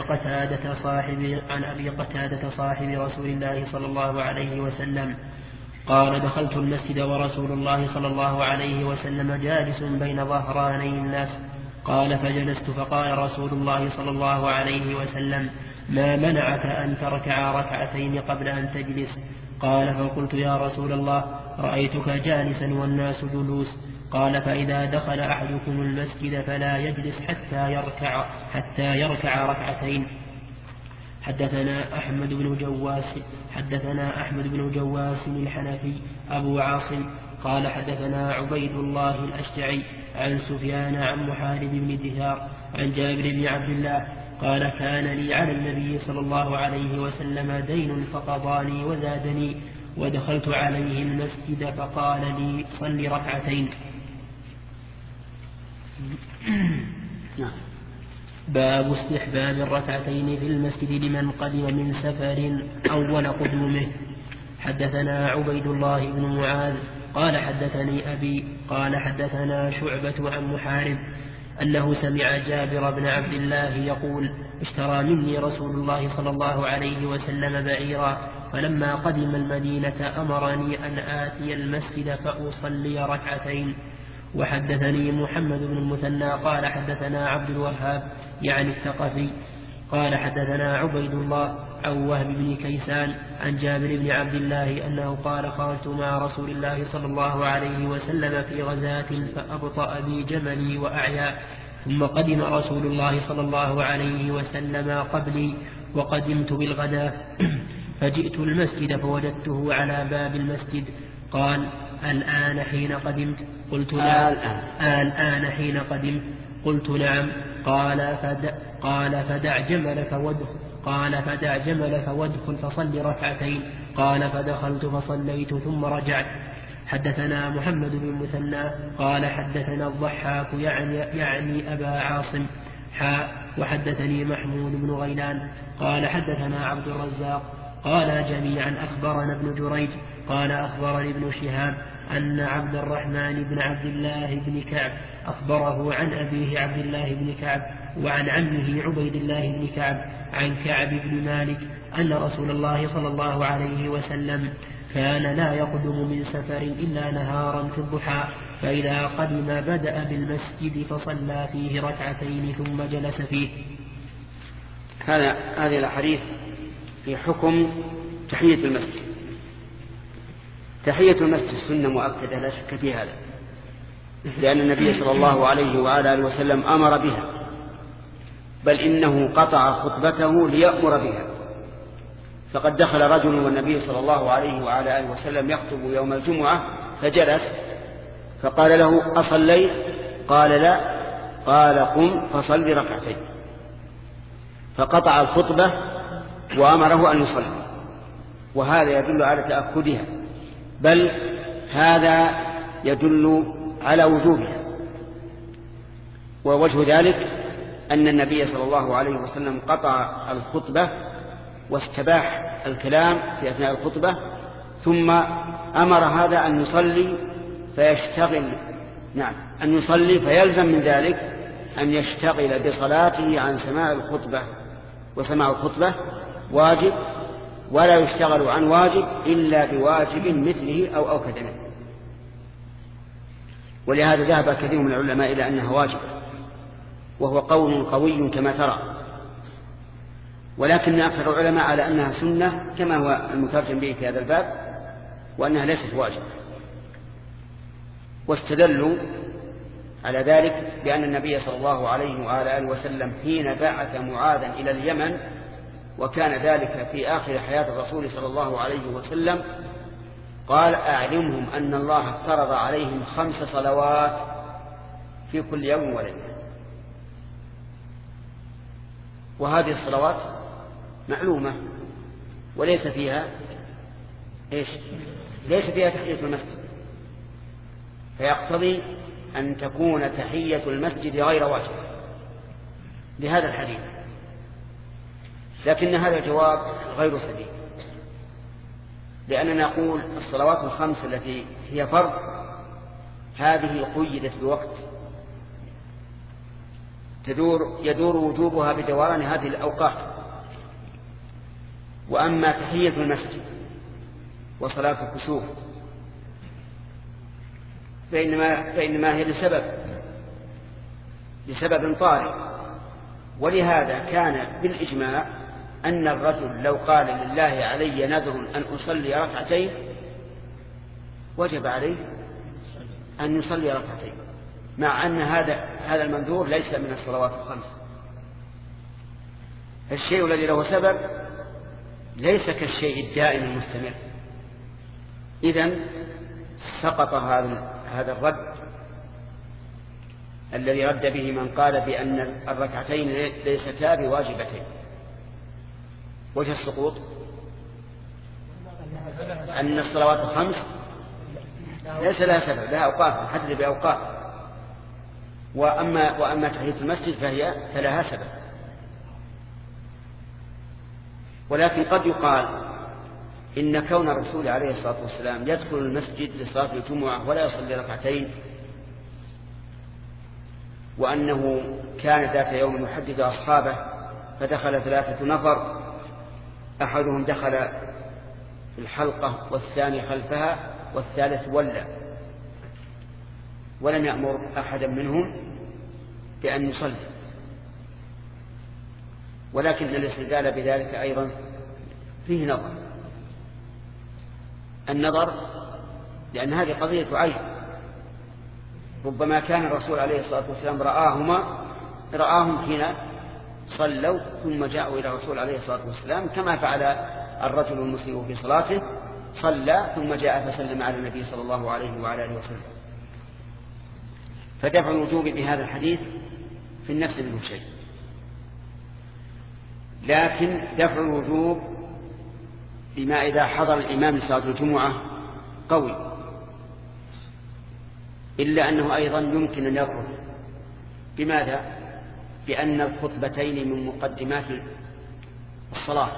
قتادة صاحب رسول الله صلى الله عليه وسلم قال دخلت المسجد ورسول الله صلى الله عليه وسلم جالس بين ظهراني الناس قال فجلست فقال رسول الله صلى الله عليه وسلم ما منعك أن تركع ركعتين قبل أن تجلس؟ قال فقلت يا رسول الله رأيتك جالسا والناس جلوس. قال فإذا دخل أحدكم المسجد فلا يجلس حتى يركع ركعتين. حدثنا أحمد بن جواس الحنفي أبو عاصم قال حدثنا عبيد الله الأشجعي عن سفيان عن محارب بن دثار عن جابر بن عبد الله قال كان لي على النبي صلى الله عليه وسلم دين فقضاني وزادني ودخلت عليه المسجد فقال لي صل ركعتين. باب استحباب الركعتين في المسجد لمن قدم من سفر أول قدومه. حدثنا عبيد الله بن معاذ قال حدثني أبي قال حدثنا شعبة عن محارب أنه سمع جابر بن عبد الله يقول اشترى مني رسول الله صلى الله عليه وسلم بعيرا فلما قدم المدينة أمرني أن آتي المسجد فأصلي ركعتين. وحدثني محمد بن المثنى قال حدثنا عبد الوهاب يعني الثقفي قال حدثنا عبيد الله عن وهب بن كيسان عن جابر بن عبد الله أنه قال خرجت مع رسول الله صلى الله عليه وسلم في غزاة فأبطأ بي جملي وأعيا ثم قدم رسول الله صلى الله عليه وسلم قبلي وقدمت بالغداء فجئت المسجد فوجدته على باب المسجد. قال الآن حين قدمت؟ قلت لا. الآن حين قدمت؟ قلت نعم. قال فدع جملك وادخل فصل ركعتين. قال فدخلت فصليت ثم رجعت. حدثنا محمد بن المثنى قال حدثنا الضحاك يعني أبا عاصم وحدثني محمود بن غيلان قال حدثنا عبد الرزاق قال جميعا أخبرنا ابن جريج قال أخبرني ابن شهاب أن عبد الرحمن بن عبد الله بن كعب أخبره عن أبيه عبد الله بن كعب وعن عمه عبيد الله بن كعب عن كعب بن مالك أن رسول الله صلى الله عليه وسلم كان لا يقدم من سفر إلا نهارا في الضحى، فإذا قدم بدأ بالمسجد فصلى فيه ركعتين ثم جلس فيه. هذه الأحاديث في حكم تحية المسجد. تحية المسجد سنة مؤكدة لا شك في هذا، لأن النبي صلى الله عليه وعلى آله وسلم أمر بها، بل إنه قطع خطبته ليأمر بها. فقد دخل رجل والنبي صلى الله عليه وعلى آله وسلم يخطب يوم الجمعة فجلس، فقال له: أصليت؟ قال: لا. قال: قم فصل ركعتين. فقطع الخطبة وأمره أن يصلي، وهذا يدل على تأكدها، بل هذا يدل على وجوبها. ووجه ذلك أن النبي صلى الله عليه وسلم قطع الخطبة واستباح الكلام في أثناء الخطبة، ثم أمر هذا أن يصلي فيشتغل، أن يصلي فيلزم من ذلك أن يشتغل بصلاته عن سماع الخطبة، وسماع الخطبة واجب، ولا يشتغل عن واجب إلا بواجب مثله أو أوكد منه. ولهذا ذهب كثير من العلماء إلى أنها واجب، وهو قول قوي كما ترى، ولكن أكثر العلماء على أنها سنة كما هو المترجم به في هذا الباب، وأنها ليست واجب. واستدلوا على ذلك بأن النبي صلى الله عليه وعلى آله وسلم حين بعث معاذا إلى اليمن، وكان ذلك في آخر حياة الرسول صلى الله عليه وسلم، قال: أعلمهم أن الله افترض عليهم 5 صلوات في كل يوم وليلة. وهذه الصلوات معلومة وليس فيها ليس فيها تحية المسجد، فيقتضي أن تكون تحية المسجد غير واجب لهذا الحديث. لكن هذا الجواب غير سديد، لأننا نقول الصلوات الخمس التي هي فرض هذه قيدت بوقت يدور وجوبها بدوران هذه الأوقات. وأما تحية المسجد وصلاة الكسوف فإنما هي لسبب طارئ، ولهذا كان بالإجماع أن الرجل لو قال: لله علي نذر أن أصلي ركعتين، وجب عليه أن يصلي ركعتين، مع أن هذا المنذور ليس من الصلوات الخمس. الشيء الذي له سبب ليس كالشيء الدائم المستمر. إذن سقط هذا الرد الذي رد به من قال بأن الركعتين ليستا بواجبتين. وجه السقوط أن الصلوات الخمس ليس لها سبب، لها أوقات محددة بأوقات، وأما تحية المسجد فلها سبب. ولكن قد يقال إن كون الرسول عليه الصلاة والسلام يدخل المسجد لصلاة الجمعة ولا يصلي ركعتين، وأنه كان ذات يوم يحدث أصحابه فدخل 3 نفر، أحدهم دخل في الحلقة والثاني خلفها والثالث ولى، ولم يأمر أحدا منهم بأن يصلي. ولكن الاستدلال بذلك أيضا فيه نظر. النظر لأن هذه قضية عين، ربما كان الرسول عليه الصلاة والسلام رآهم حين صلوا ثم جاءوا إلى الرسول عليه الصلاة والسلام، كما فعل الرجل المسيء في صلاته، صلى ثم جاء فسلم على النبي صلى الله عليه وعلى آله وسلم. فدفع الوجوب بهذا الحديث في النفس منه شيء، لكن دفع الوجوب بما إذا حضر الإمام لصلاة الجمعة قوي، إلا أنه أيضا يمكن أن يضرب. بماذا؟ بأن الخطبتين من مقدمات الصلاة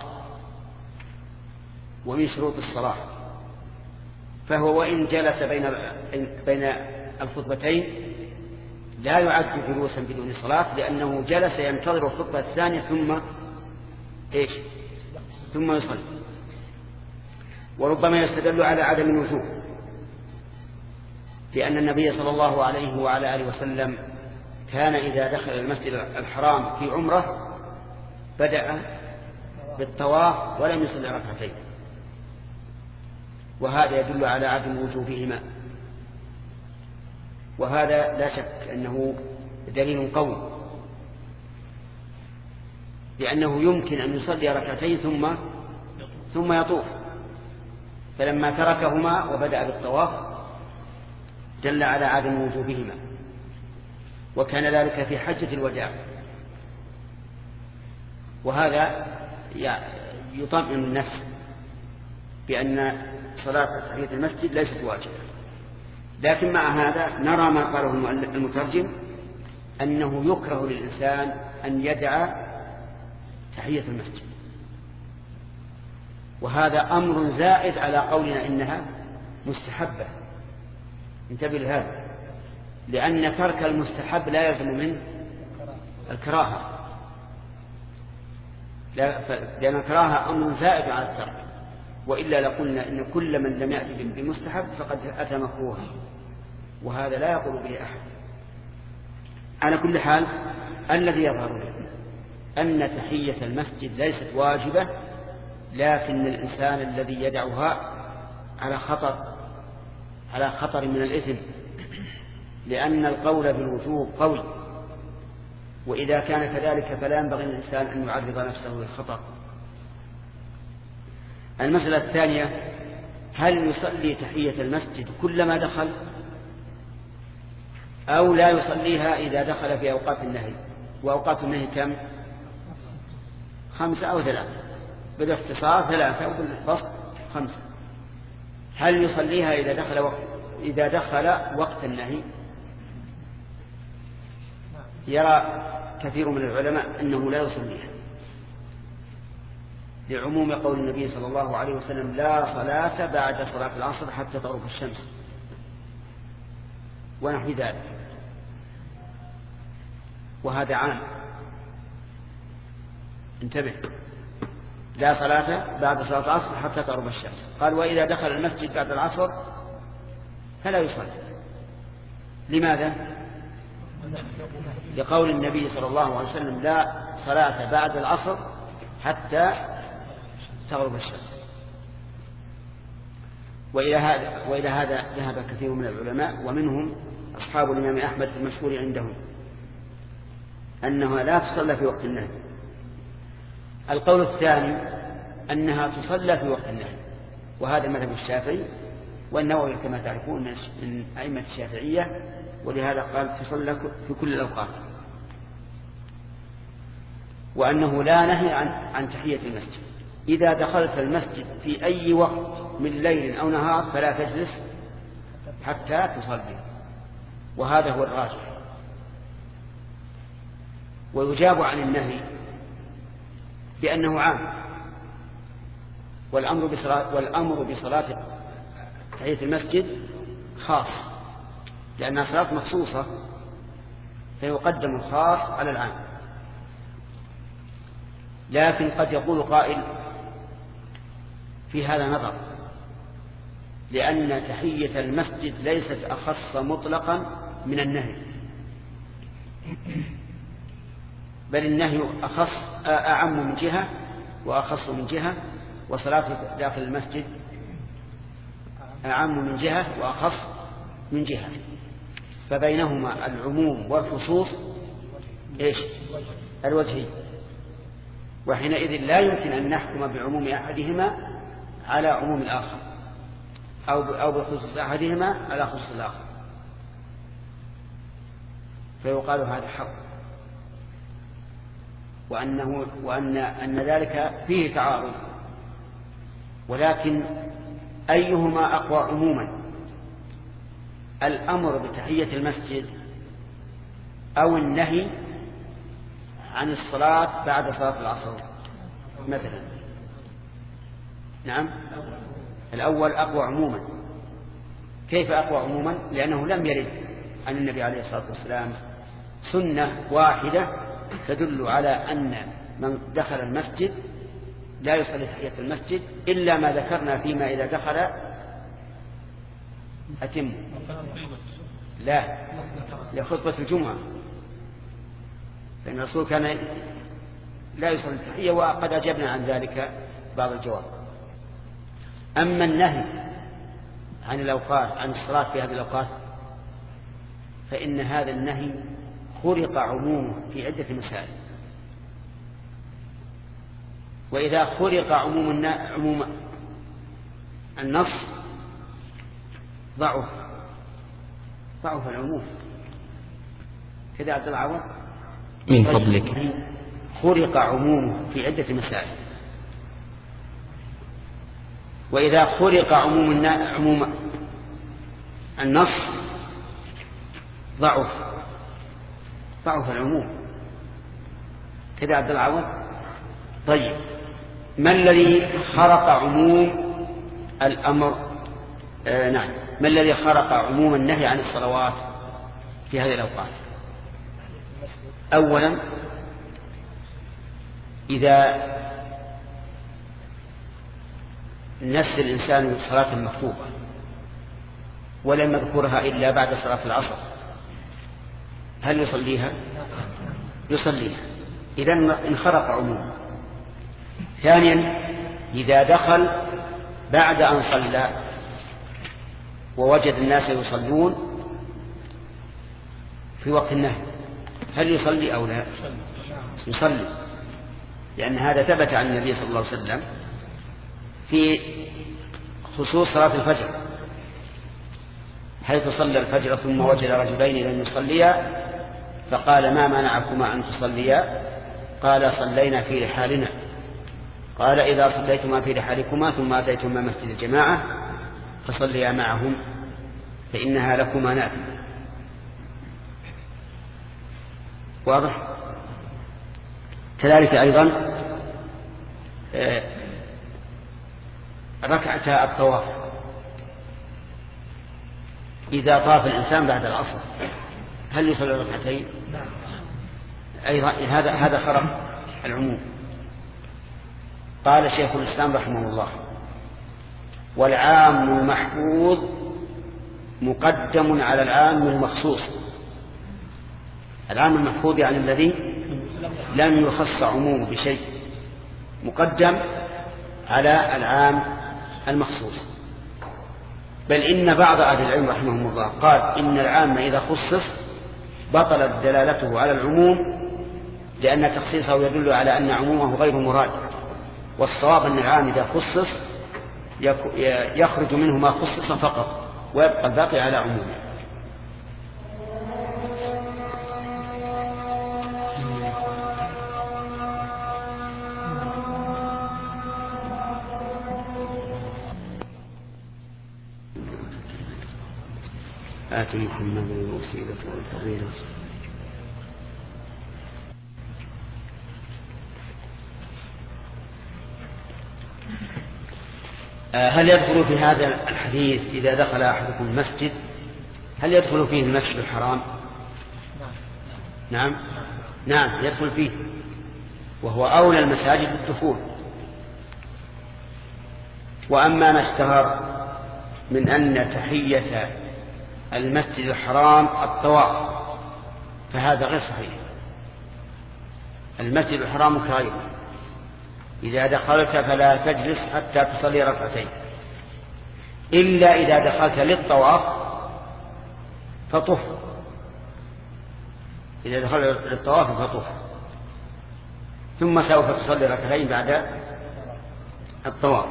ومن شروط الصلاة، فهو وإن جلس بين الخطبتين لا يعد جلوسا بدون صلاة، لأنه جلس ينتظر الخطبة الثانية ثم يصلي. وربما يستدل على عدم الوجوب، لأن النبي صلى الله عليه وعلى آله وسلم كان إذا دخل المسجد الحرام في عمره بدأ بالطواف ولم يصلي ركعتين، وهذا يدل على عدم وجوبهما، وهذا لا شك أنه دليل قوي، لأنه يمكن أن يصلي ركعتين ثم يطوف، فلما تركهما وبدأ بالطواف دل على عدم وجوبهما. وكان ذلك في حجة الوداع، وهذا يطمئن النفس بأن صلاة تحية المسجد ليست واجبة. لكن مع هذا نرى ما قاله المترجم أنه يكره للإنسان أن يدع تحية المسجد، وهذا أمر زائد على قولنا إنها مستحبة. انتبه لهذا، لأن ترك المستحب لا يلزم منه الكراهة، لأن الكراهة أمر زائد على الترك، وإلا لقلنا إن كل من لم يأتي بمستحب فقد أتى مكروها، وهذا لا يقول به أحد. على كل حال الذي يظهر لنا أن تحية المسجد ليست واجبة، لكن الإنسان الذي يدعها على خطر من الإثم، لأن القول بالوجوب قوي، وإذا كان كذلك فلا ينبغي للإنسان أن يعرض نفسه للخطر. المسألة الثانية: هل يصلي تحية المسجد كلما دخل، أو لا يصليها إذا دخل في أوقات النهي؟ وأوقات النهي كم؟ 5 أو 3، بالاختصار 3 وبالبسط 5. هل يصليها إذا دخل وقت النهي؟ يرى كثير من العلماء أنه لا يصليها، لعموم قول النبي صلى الله عليه وسلم: لا صلاة بعد صلاة العصر حتى تغرب الشمس، ونحو ذلك، وهذا عام. انتبه، لا صلاة بعد صلاة العصر حتى تغرب الشمس. قال: وإذا دخل المسجد بعد العصر فلا يصلي. لماذا؟ لقول النبي صلى الله عليه وسلم: لا صلاة بعد العصر حتى تغرب الشمس. وإلى هذا ذهب كثير من العلماء، ومنهم أصحاب الإمام أحمد المشهور عندهم أنها لا تصلى في وقت النهي. القول الثاني أنها تصلى في وقت النهي، وهذا مذهب الشافعي والنووي كما تعرفون من أئمة الشافعية، ولهذا قال تصلى في كل الأوقات، وأنه لا نهي عن تحية المسجد. إذا دخلت المسجد في أي وقت من ليل أو نهار فلا تجلس حتى تصلي، وهذا هو الراجح. ويجاب عن النهي بأنه عام، والأمر بصلاة تحية المسجد خاص، لأنها صلاة مخصوصة، فيقدم الخاص على العام. لكن قد يقول قائل: في هذا نظر، لأن تحية المسجد ليست أخص مطلقا من النهي، بل النهي أعم من جهة وأخص من جهة، وصلاة داخل المسجد أعم من جهة وأخص من جهة، فبينهما العموم والخصوص الوجهي، وحينئذ لا يمكن أن نحكم بعموم أحدهما على عموم الآخر، أو بخصوص أحدهما على خصوص الآخر، فيقال هذا حق، وأن ذلك فيه تعارض، ولكن أيهما أقوى عموما: الأمر بتحية المسجد أو النهي عن الصلاة بعد صلاة العصر مثلا؟ نعم، الأول أقوى عموما. كيف أقوى عموما؟ لأنه لم يرد عن النبي عليه الصلاة والسلام سنة واحدة تدل على أن من دخل المسجد لا يصلي تحية المسجد إلا ما ذكرنا فيما إذا دخل أتم لا لخطبة الجمعة، لأن الرسول كان لا يصلي التحية، وقد أجبنا عن ذلك بعض الجواب. أما النهي عن الأوقات عن الصلاة في هذه الأوقات فإن هذا النهي خلق عمومه في عدة مسائل، وإذا خلق عموم النص ضعف العموم. كذا عبد العوض من فضلك. خلق عمومه في عدة مسائل، وإذا خلق عموم النص ضعف العموم. كذا عبد العوض. طيب ما الذي خرق عموم الأمر؟ نعم، ما الذي خرق عموم النهي عن الصلوات في هذه الأوقات؟ أولا إذا نسي الإنسان صلاة مكتوبة ولم يذكرها إلا بعد صلاة العصر، هل يصليها؟ يصليها، إذن انخرق عموما. ثانيا إذا دخل بعد أن صلى ووجد الناس يصلون في وقت النهي، هل يصلي أو لا؟ يصلي، لأن هذا ثبت عن النبي صلى الله عليه وسلم في خصوص صلاة الفجر، حيث صلى الفجر ثم وجد رجلين لم يصليا فقال ما منعكما أن تصليا؟ قال صلينا في رحالنا. قال إذا صليتما في رحالكما ثم أتيتما مسجد الجماعة فصليا معهم فإنها لكما نافلة. واضح؟ كذلك أيضا ركعتا الطواف، إذا طاف الإنسان بعد العصر هل يصلي ركعتين؟ أيضا هذا خرق العموم. قال شيخ الإسلام رحمه الله والعام المحفوظ مقدم على العام المخصوص. العام المحفوظ يعني الذي لم يخص عمومه بشيء مقدم على العام المخصوص. بل إن بعض أهل العلم رحمهم الله قال إن العام إذا خصص بطلت دلالته على العموم، لأن تخصيصه يدل على أن عمومه غير مراد، والصواب أن العام إذا خصص يخرج منه ما خصص فقط ويبقى الباقي على عمومه. آت محمد الوسيلة والفضيلة. هل يدخل في هذا الحديث إذا دخل أحدكم المسجد هل يدخل فيه المسجد الحرام؟ نعم يدخل فيه، وهو أولى المساجد بالدخول. وأما ما اشتهر من أن تحية المسجد الحرام الطواف فهذا غير صحيح. المسجد الحرام كغيره، إذا دخلت فلا تجلس حتى تصلي ركعتين، إلا إذا دخلت للطواف فطف. إذا دخلت للطواف فطف ثم سوف تصلي ركعتين بعد الطواف.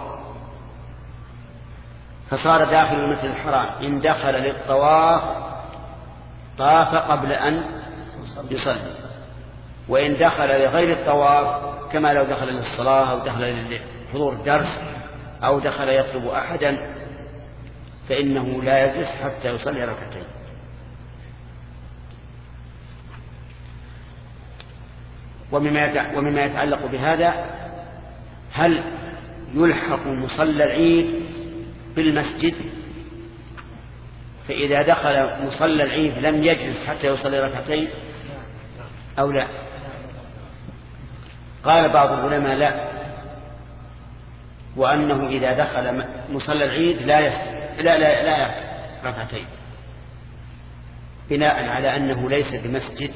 فصار داخل المسجد الحرام إن دخل للطواف طاف قبل أن يصلي، وإن دخل لغير الطواف كما لو دخل للصلاة أو دخل لحضور الدرس أو دخل يطلب أحدا فإنه لا يجلس حتى يصلي ركعتين. ومما يتعلق بهذا هل يلحق مصلى العيد بالمسجد؟ فإذا دخل مصلى العيد لم يجلس حتى يصلي ركعتين أو لا؟ قال بعض العلماء لا، وأنه إذا دخل مصلى العيد لا ركعتين، بناء على أنه ليس بمسجد،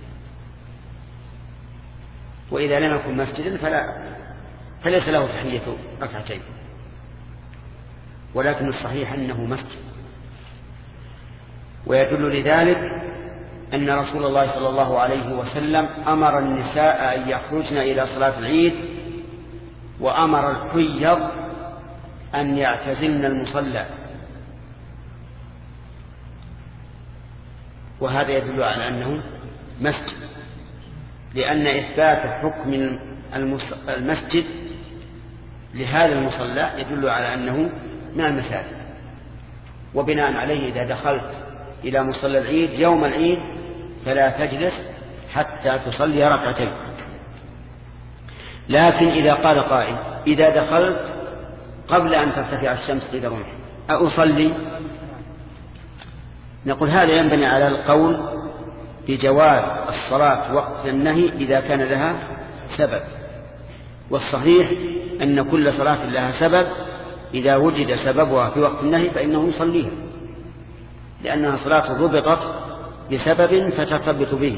وإذا لم يكن مسجدا فليس له تحية ركعتين، ولكن الصحيح أنه مسجد. ويدل لذلك أن رسول الله صلى الله عليه وسلم أمر النساء أن يخرجن إلى صلاة العيد، وأمر الحيض أن يعتزلن المصلى، وهذا يدل على أنه مسجد، لأن إثبات حكم المسجد لهذا المصلى يدل على أنه من المساجد. وبناء عليه إذا دخلت إلى مصلى العيد يوم العيد فلا تجلس حتى تصلي ركعتين. لكن إذا قال قائل إذا دخلت قبل أن ترتفع الشمس قيد رمح أصلي، نقول هذا ينبني على القول بجواز الصلاة وقت النهي إذا كان لها سبب، والصحيح أن كل صلاة لها سبب، إذا وجد سببها في وقت النهي فإنه يصليها، لأنها صلاة ضبطت بسبب فترتبط به.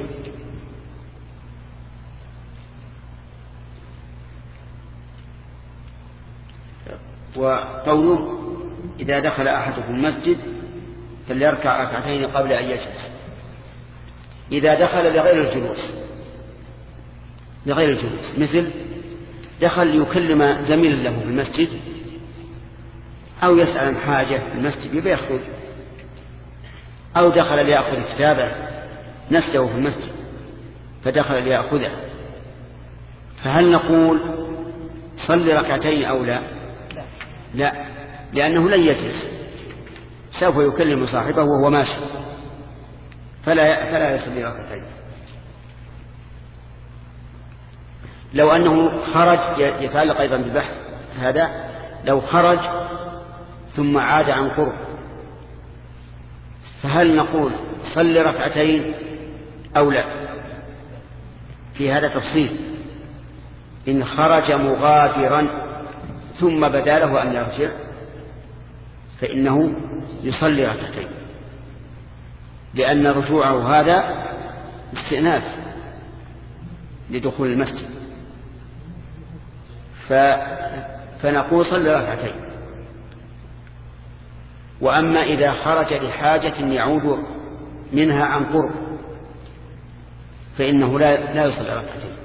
وقوله إذا دخل أحدكم المسجد فليركع ركعتين قبل أن يجلس، إذا دخل لغير الجلوس مثل دخل يكلم زميل له في المسجد أو يسأل عن حاجة في المسجد يخرج، أو دخل ليأخذ كتابه نسيه في المسجد فدخل ليأخذه، فهل نقول صلي ركعتين أو لا، لأنه لن يجلس، سوف يكلم صاحبه وهو ماشي، فلا يصلي ركعتين. لو أنه خرج، يتعلق أيضا بالبحث هذا، لو خرج ثم عاد عن قرب فهل نقول صلي ركعتين أو لا؟ في هذا تفصيل. إن خرج مغادرا ثم بدا له أن يرجع فإنه يصلي ركعتين، لأن رجوعه هذا استئناف لدخول المسجد، فنقول صلي ركعتين. وأما إذا خرج لحاجة يعود منها عن قرب فإنه لا يصلي ركعتين،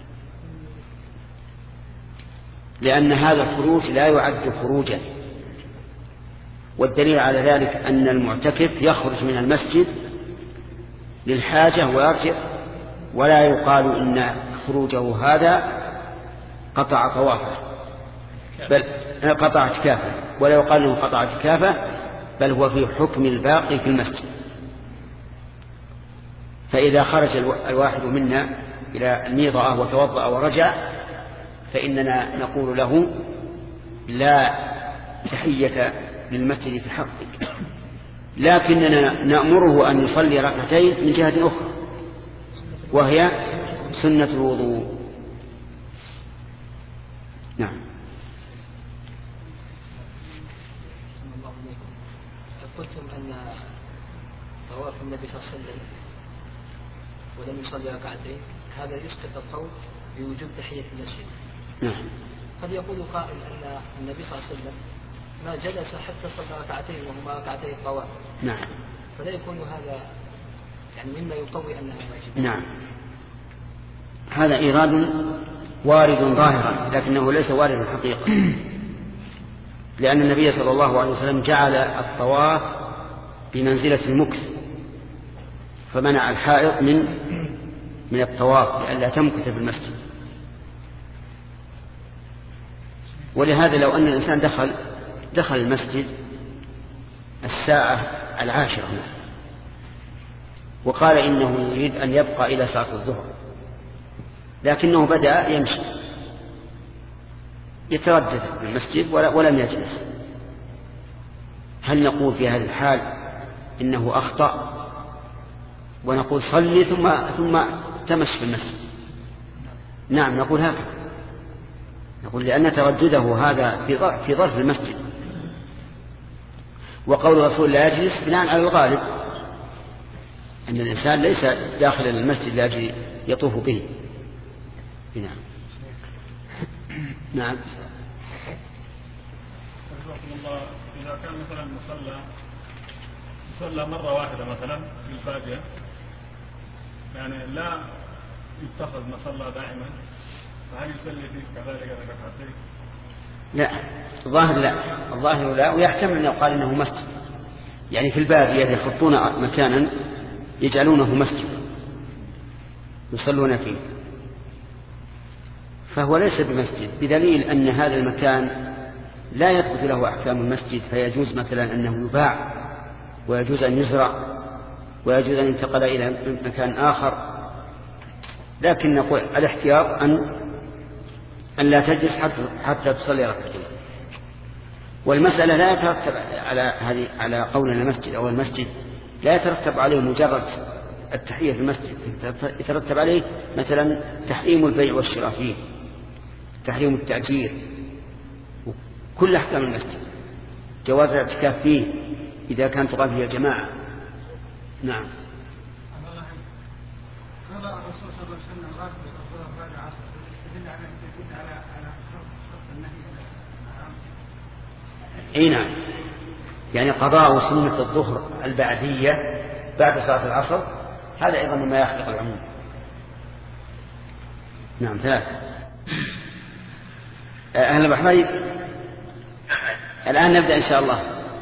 لأن هذا الخروج لا يعد خروجا. والدليل على ذلك أن المعتكف يخرج من المسجد للحاجة ويرجع، ولا يقال إن خروجه هذا قطع طوافه بل قطع اعتكافه، ولا يقال انه قطع اعتكافه، بل هو في حكم الباقي في المسجد. فإذا خرج الواحد منا إلى الميضة وتوضأ ورجع فإننا نقول له لا تحية للمسجد في حقك، لكننا نأمره أن يصلي ركعتين من جهة أخرى وهي سنة الوضوء. نعم. قلتم أن طواف النبي صلى الله عليه وسلم ولم يصلي ركعتين هذا يسقط القول بوجوب تحية المسجد. نعم. قد يقول قائل أن النبي صلى الله عليه وسلم ما جلس حتى صلى ركعتين وهما ركعتي الطواف. نعم. فلا يكون هذا يعني مما يقوي أنها واجب. نعم. هذا إيراد وارد ظاهرا لكنه ليس وارد حقيقة، لأن النبي صلى الله عليه وسلم جعل الطواف بمنزلة المكث، فمنع الحائض من الطواف لئلا تمكث في المسجد. ولهذا لو أن الإنسان دخل المسجد الساعة 10 مثلا وقال إنه يريد أن يبقى إلى ساعة الظهر، لكنه بدأ يمشي يتردد في المسجد ولم يجلس، هل نقول في هذه الحال إنه أخطأ ونقول صلي ثم تمشي في المسجد؟ نعم نقول هكذا. يقول لأن تردده هذا في ظرف المسجد، وقول الرسول لا يجلس بناء على الغالب أن الإنسان ليس داخل المسجد لاجل يطوف به. نعم. نعم. إذا كان مثلا مصلى مرة واحدة مثلا في البادية، يعني لا يتخذ مصلى دائما، فهل يصلي فيه كذلك ركعتين؟ لا، الظاهر لا، ويحتمل أن يقال إنه مسجد، يعني في البادية يخطون مكانا يجعلونه مسجد يصلون فيه، فهو ليس بمسجد، بدليل أن هذا المكان لا يثبت له أحكام المسجد، فيجوز مثلا أنه يباع، ويجوز أن يزرع، ويجوز أن ينتقل إلى مكان آخر، لكن نقول الاحتياط أن لا تجلس حتى تصلي ركعتين. والمسألة لا يترتب على قولنا المسجد أو المسجد لا يترتب عليه مجرد التحية في المسجد، يترتب عليه مثلا تحريم البيع والشراء فيه، تحريم التأجير، كل أحكام المسجد، جواز الاعتكاف فيه إذا كان تقام فيه الجماعة. نعم. هذا الرسول صلى الله عليه وسلم راتب الظهر بعد العصر يدل على شرط النهي. اي نعم، يعني قضاء سنة الظهر البعدية بعد صلاة العصر هذا أيضا مما يخلق العموم. نعم. ثلاثة. أهلا بحبايب، الآن نبدأ إن شاء الله.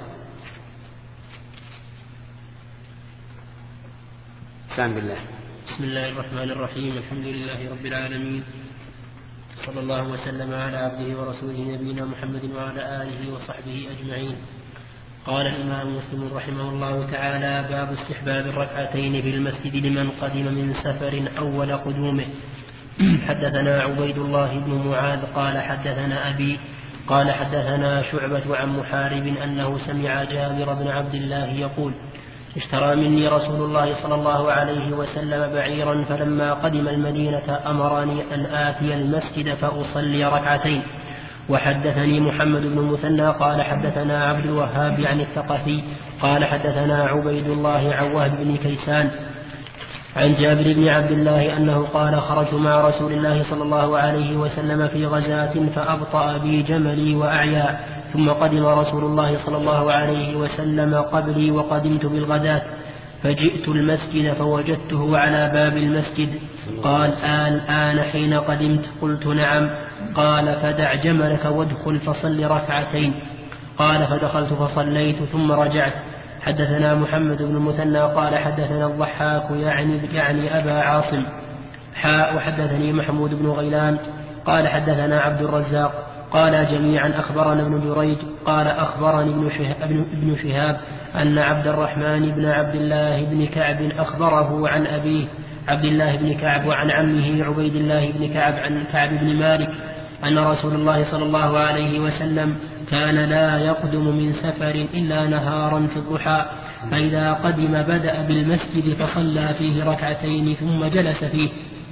سلام بالله. بسم الله الرحمن الرحيم، الحمد لله رب العالمين، صلى الله وسلم على عبده ورسوله نبينا محمد وعلى آله وصحبه أجمعين. قال الإمام مسلم رحمه الله تعالى: باب استحباب الركعتين في المسجد لمن قدم من سفر أول قدومه. حدثنا عبيد الله بن معاذ قال حدثنا أبي قال حدثنا شعبة عن محارب أنه سمع جابر بن عبد الله يقول: اشترى مني رسول الله صلى الله عليه وسلم بعيرا، فلما قدم المدينة أمرني أن آتي المسجد فأصلي ركعتين. وحدثني محمد بن المثنى قال حدثنا عبد الوهاب عن الثقفي قال حدثنا عبيد الله عن وهب بن كيسان عن جابر بن عبد الله أنه قال: خرجت مع رسول الله صلى الله عليه وسلم في غزاة فأبطأ بي جملي وأعيا، ثم قدم رسول الله صلى الله عليه وسلم قبلي وقدمت بالغداة، فجئت المسجد فوجدته على باب المسجد. قال: الآن حين قدمت؟ قلت: نعم. قال: فدع جملك وادخل فصل ركعتين. قال: فدخلت فصليت ثم رجعت. حدثنا محمد بن المثنى قال حدثنا الضحاك يعني أبا عاصم وحدثني محمود بن غيلان قال حدثنا عبد الرزاق قال جميعا أخبرنا ابن جريج قال أخبرني ابن شهاب أن عبد الرحمن بن عبد الله بن كعب أخبره عن أبيه عبد الله بن كعب وعن عمه عبيد الله بن كعب عن كعب بن مالك أن رسول الله صلى الله عليه وسلم كان لا يقدم من سفر إلا نهارا في الضحى، فإذا قدم بدأ بالمسجد فصلى فيه ركعتين ثم جلس فيه.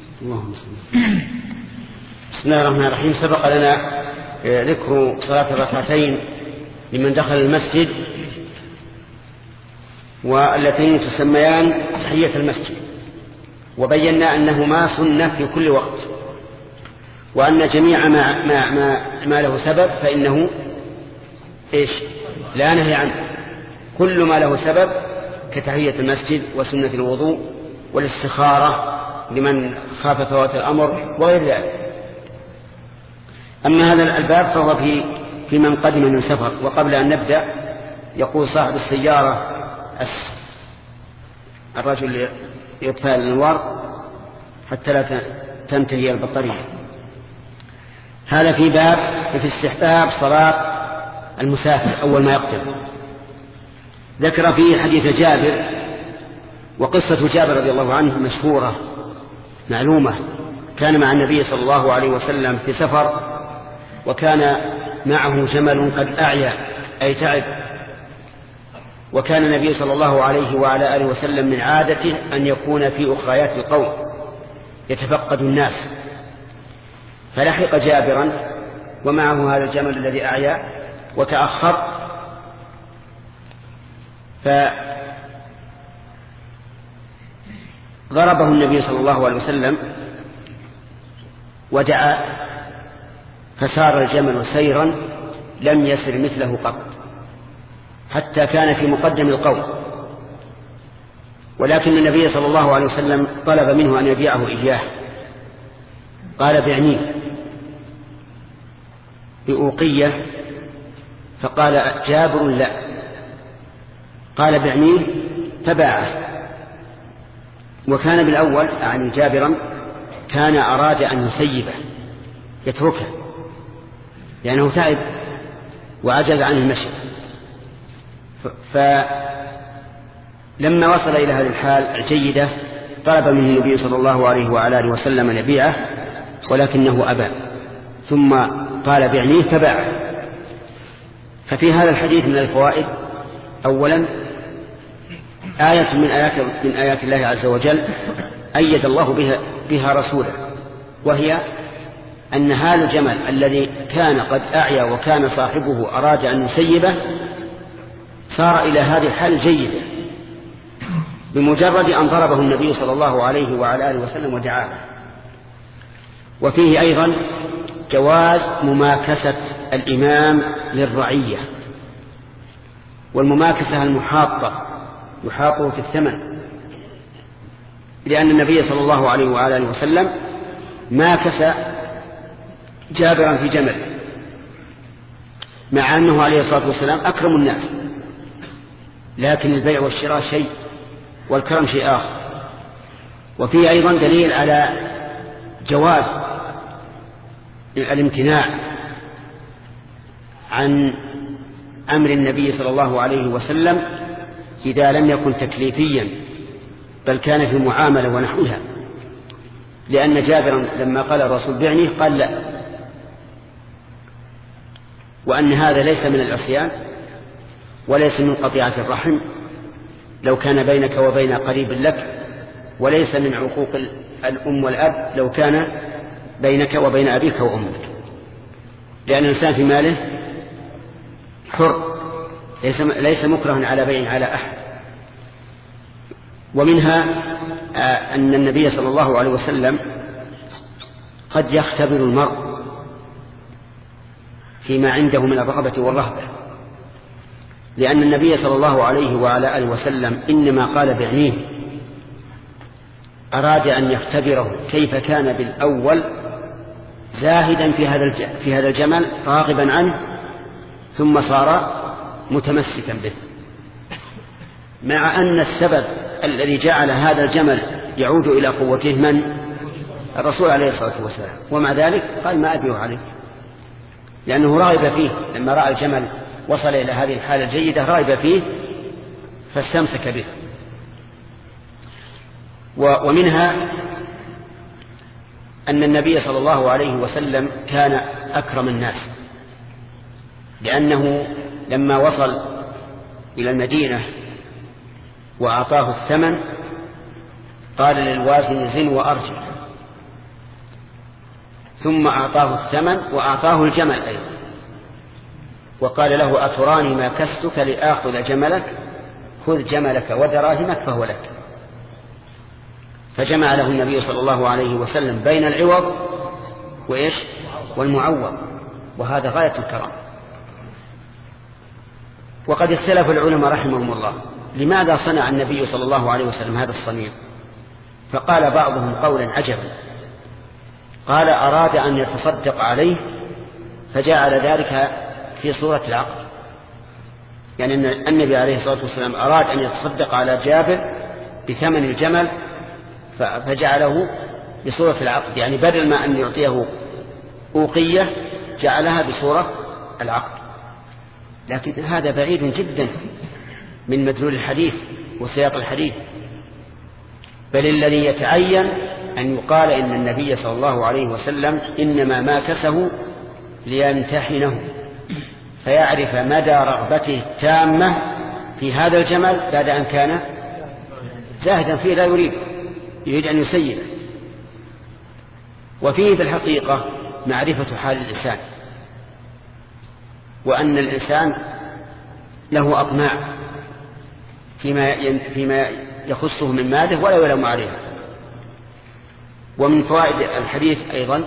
بسم الله الرحمن الرحيم. سبق لنا ذكر صلاة الركعتين لمن دخل المسجد، واللتين تسميان تحية المسجد، وبينا أنهما سنة في كل وقت، وأن جميع ما له سبب فإنه لا نهي عنه. كل ما له سبب كتحية المسجد وسنة الوضوء والاستخارة لمن خاف فوات الأمر وغير ذلك. أما هذا الباب فهو في من قدم من سفر. وقبل أن نبدأ يقول صاحب السيارة الرجل يطفئ الأنوار حتى لا تنتهي البطارية. هذا في باب في استحباب صلاة المسافر أول ما يقدم. ذكر فيه حديث جابر، وقصة جابر رضي الله عنه مشهورة معلومة. كان مع النبي صلى الله عليه وسلم في سفر، وكان معه جمل قد أعيا أي تعب، وكان النبي صلى الله عليه وعلى آله وسلم من عادته أن يكون في أخريات القوم يتفقد الناس، فلحق جابرا ومعه هذا الجمل الذي أعيا وتأخر، فضربه النبي صلى الله عليه وسلم ودعا، فسار الجمل سيرا لم يسر مثله قط، حتى كان في مقدم القوم. ولكن النبي صلى الله عليه وسلم طلب منه أن يبيعه إياه، قال بعنيه بأوقية، فقال جابر لا، قال بعنيه فباعه. وكان بالأول يعني جابرا كان أراد أن يسيبه يتركه لأنه تعب وعجز عن المشي، فلما وصل إلى هذه الحال الجيدة طلب منه النبي صلى الله عليه وعلى آله وسلم أن يبيعه، ولكنه أبى، ثم قال بعنيه فباعه. ففي هذا الحديث من الفوائد: أولا آية من آيات الله عز وجل أيد الله بها رسوله، وهي أن هذا الجمل الذي كان قد أعيا وكان صاحبه أراد أن يسيبه صار إلى هذه الحال جيدة بمجرد أن ضربه النبي صلى الله عليه وعلى آله وسلم ودعاه. وفيه أيضا جواز مماكسة الإمام للرعية، والمماكسة المحاطة يحاطه في الثمن، لأن النبي صلى الله عليه وعلى آله وسلم ماكس جابرا في جمل، مع أنه عليه الصلاة والسلام أكرم الناس، لكن البيع والشراء شيء والكرم شيء آخر. وفيه أيضا دليل على جواز الامتناع عن أمر النبي صلى الله عليه وسلم إذا لم يكن تكليفيا بل كان في معاملة ونحوها، لأن جابرا لما قال الرسول بعني قال لا، وأن هذا ليس من العصيان وليس من قطيعة الرحم لو كان بينك وبين قريب لك، وليس من عقوق الأم والأب لو كان بينك وبين أبيك وأمك، لأن الإنسان في ماله حر ليس مكرها على بيع على أحد. ومنها أن النبي صلى الله عليه وسلم قد يختبر المرء فيما عنده من الرغبة والرهبة، لأن النبي صلى الله عليه وعلى آله وسلم إنما قال بعنيه أراد أن يختبره كيف كان بالأول زاهدا في هذا الجمل راغبا عنه، ثم صار متمسكا به، مع أن السبب الذي جعل هذا الجمل يعود إلى قوته من؟ الرسول عليه الصلاة والسلام. ومع ذلك قال ما أبيه عليه، لأنه راغب فيه، لما رأى الجمل وصل إلى هذه الحالة الجيدة راغب فيه فاستمسك به. ومنها أن النبي صلى الله عليه وسلم كان أكرم الناس، لأنه لما وصل إلى المدينة وأعطاه الثمن قال للوازن زن وأرجع، ثم أعطاه الثمن وأعطاه الجمل أيضا، وقال له أتراني ما كستك لآخذ جملك؟ خذ جملك ودراهمك فهو لك. فجمع له النبي صلى الله عليه وسلم بين العوض وإيش والمعوض، وهذا غاية الكرم. وقد اختلف العلماء رحمهم الله لماذا صنع النبي صلى الله عليه وسلم هذا الصنيع، فقال بعضهم قولا عجبا، قال أراد أن يتصدق عليه فجعل ذلك في صورة العقد، يعني أن النبي عليه الصلاة والسلام أراد أن يتصدق على جابر بثمن الجمل فجعله بصورة العقد، يعني بدل ما أن يعطيه أوقية جعلها بصورة العقد. لكن هذا بعيد جدا من مدلول الحديث وسياق الحديث، بل الذي يتعين أن يقال إن النبي صلى الله عليه وسلم إنما ماكسه ليمتحنه فيعرف مدى رغبته التامة في هذا الجمل بعد أن كان زاهدا فيه لا يريد أن يسيره. وفيه بالحقيقة معرفة حال الإنسان، وأن الإنسان له أطماع فيما يخصه من ماله ولا يلام عليها. ومن فوائد الحديث أيضا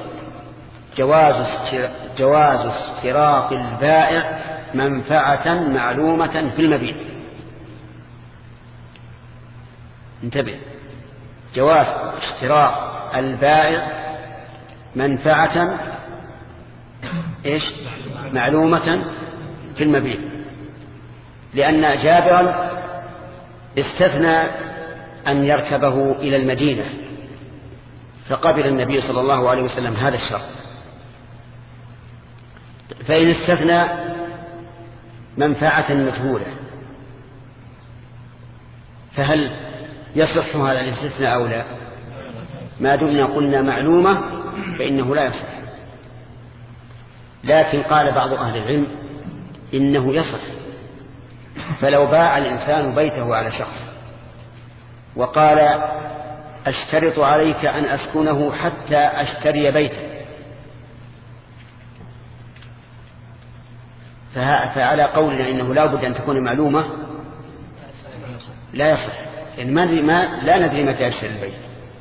جواز اشتراط البائع منفعة معلومة في المبيع. انتبه، جواز اشتراط البائع منفعة معلومة في المبيع، لأن جابرا استثنى أن يركبه إلى المدينة، فقبل النبي صلى الله عليه وسلم هذا الشرط. فإن استثنى منفعة مجهولة فهل يصح هذا الاستثناء أو لا؟ ما دمنا قلنا معلومة فإنه لا يصح. لكن قال بعض أهل العلم إنه يصح. فلو باع الإنسان بيته على شخص وقال أشترط عليك أن أسكنه حتى أشتري بيتا، فعلى قولنا إنه لا بد أن تكون معلومة لا يصح، يعني لا ندري متى يشتري البيت.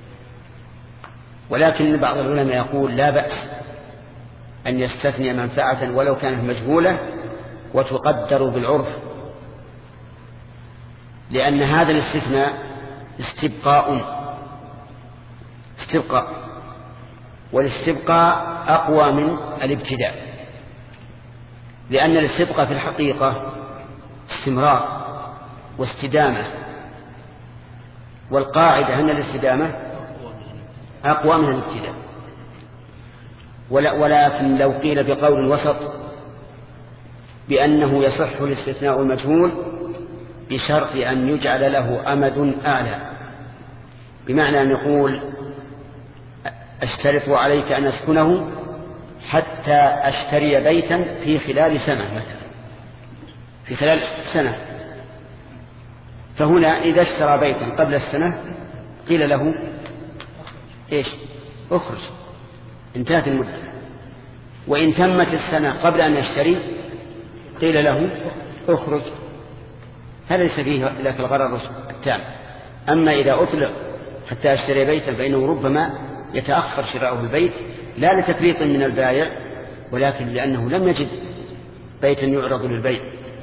ولكن بعض العلماء يقول لا بأس أن يستثني منفعة ولو كانت مجهولة وتقدر بالعرف، لأن هذا الاستثناء استبقاء، والاستبقاء أقوى من الابتداء، لأن الاستبقاء في الحقيقة استمرار واستدامة، والقاعدة أن الاستدامة أقوى من الابتداء. ولكن لو قيل بقول وسط بأنه يصح الاستثناء المجهول بشرط أن يجعل له أمد أعلى، بمعنى أن يقول أشترط عليك أن أسكنه حتى أشتري بيتا في خلال سنة مثلا، في خلال سنة. فهنا إذا اشترى بيتا قبل السنة قيل له اخرج، انتهت المدة. وإن تمت السنة قبل أن يشتري قيل له اخرج. هذا ليس فيه إلا في الغرر التام. أما إذا أطلق حتى أشتري بيتا فإنه ربما يتأخر شراؤه البيت، لا لتفريط من البائع ولكن لأنه لم يجد بيتا يعرض للبيع.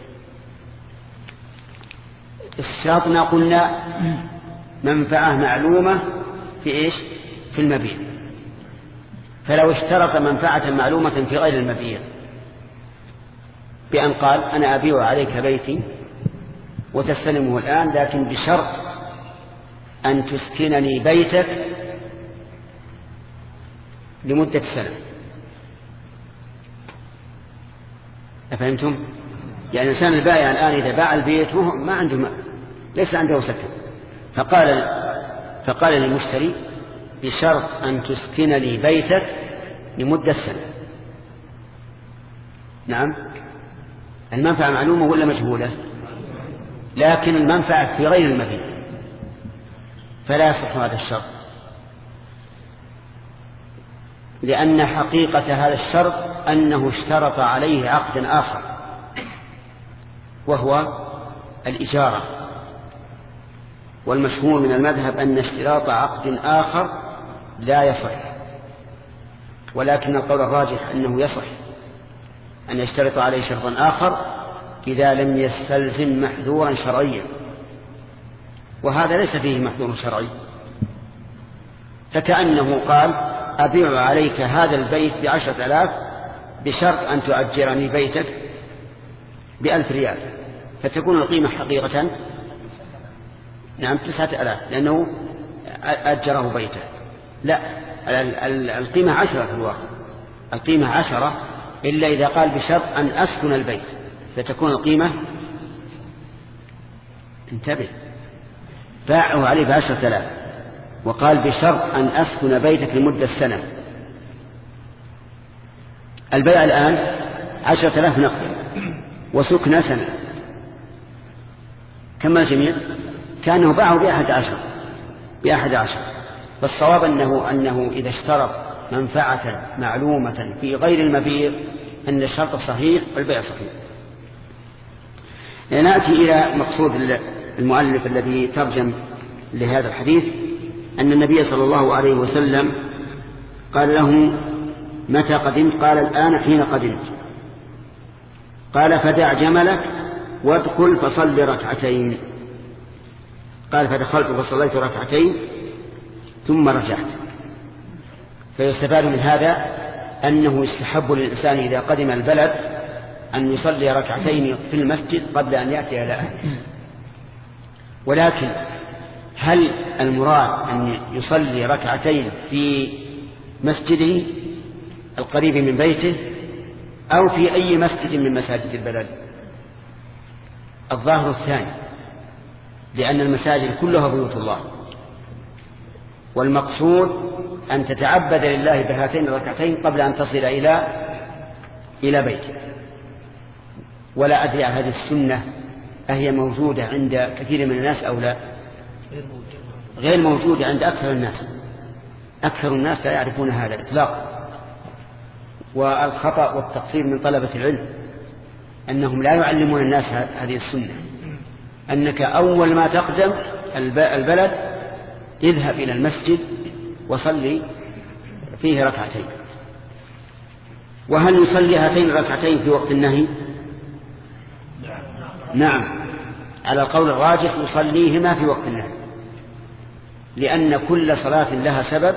اشتراطنا قلنا منفعة معلومة في في المبيع. فلو اشترط منفعة معلومة في غير المبيع بأن قال أنا أبيع عليك بيتي وتستلمه الآن، لكن بشرط أن تسكنني بيتك لمدة سنة. أفهمتم؟ يعني الإنسان البائع الآن إذا باع البيت ما عنده ليس عنده سكن، فقال للمشتري بشرط أن تسكن لي بيتك لمدة سنة. نعم، المنفعة معلومة ولا مجهولة؟ لكن المنفعة في غير المبيع، فلا يصح هذا الشرط، لأن حقيقة هذا الشرط أنه اشترط عليه عقد آخر وهو الإجارة. والمشهور من المذهب أن اشتراط عقد آخر لا يصح، ولكن القول الراجح أنه يصح أن يشترط عليه شرطا آخر إذا لم يستلزم محذورا شرعيا، وهذا ليس فيه محذور شرعي. فكأنه قال أبيع عليك هذا البيت ب10,000 بشرط أن تؤجرني بيتك ب1,000 ريال، فتكون القيمة حقيقة 9,000 لأنه أجره بيته. لا، القيمة 10 في الواقع، القيمة 10 إلا إذا قال بشرط أن أسكن البيت، فتكون القيمة انتبه باعه عليه ب10,000 وقال بشرط أن أسكن بيتك لمدة سنة. البيع الآن 10,000 نقد وسكن سنة، كم الجميع؟ كأنه باعه ب11. فالصواب أنه إذا اشترط منفعة معلومة في غير المبيع أن الشرط صحيح والبيع صحيح. نأتي إلى مقصود المؤلف الذي ترجم لهذا الحديث، أن النبي صلى الله عليه وسلم قال له: متى قدمت؟ قال: الآن حين قدمت. قال: فدع جملك وادخل فصل ركعتين. قال: فدخلت فصليت ركعتين ثم رجعت. فيستفاد من هذا أنه يستحب للإنسان إذا قدم البلد أن يصلي ركعتين في المسجد قبل أن يأتي إلى أهله. ولكن هل المراد أن يصلي ركعتين في مسجده القريب من بيته أو في أي مسجد من مساجد البلد؟ الظاهر الثاني، لأن المساجد كلها بيوت الله، والمقصود أن تتعبد لله بهاتين الركعتين قبل أن تصل إلى بيته. ولا أدري عن هذه السنة أهي موجودة عند كثير من الناس أو لا؟ غير موجودة عند أكثر الناس. أكثر الناس لا يعرفون هذا إطلاقا. والخطأ والتقصير من طلبة العلم أنهم لا يعلمون الناس هذه السنة، أنك أول ما تقدم البلد اذهب إلى المسجد وصلي فيه ركعتين. وهل يصلي هاتين الركعتين في وقت النهي؟ نعم، على القول الراجح يصليهما في وقت النهي، لأن كل صلاة لها سبب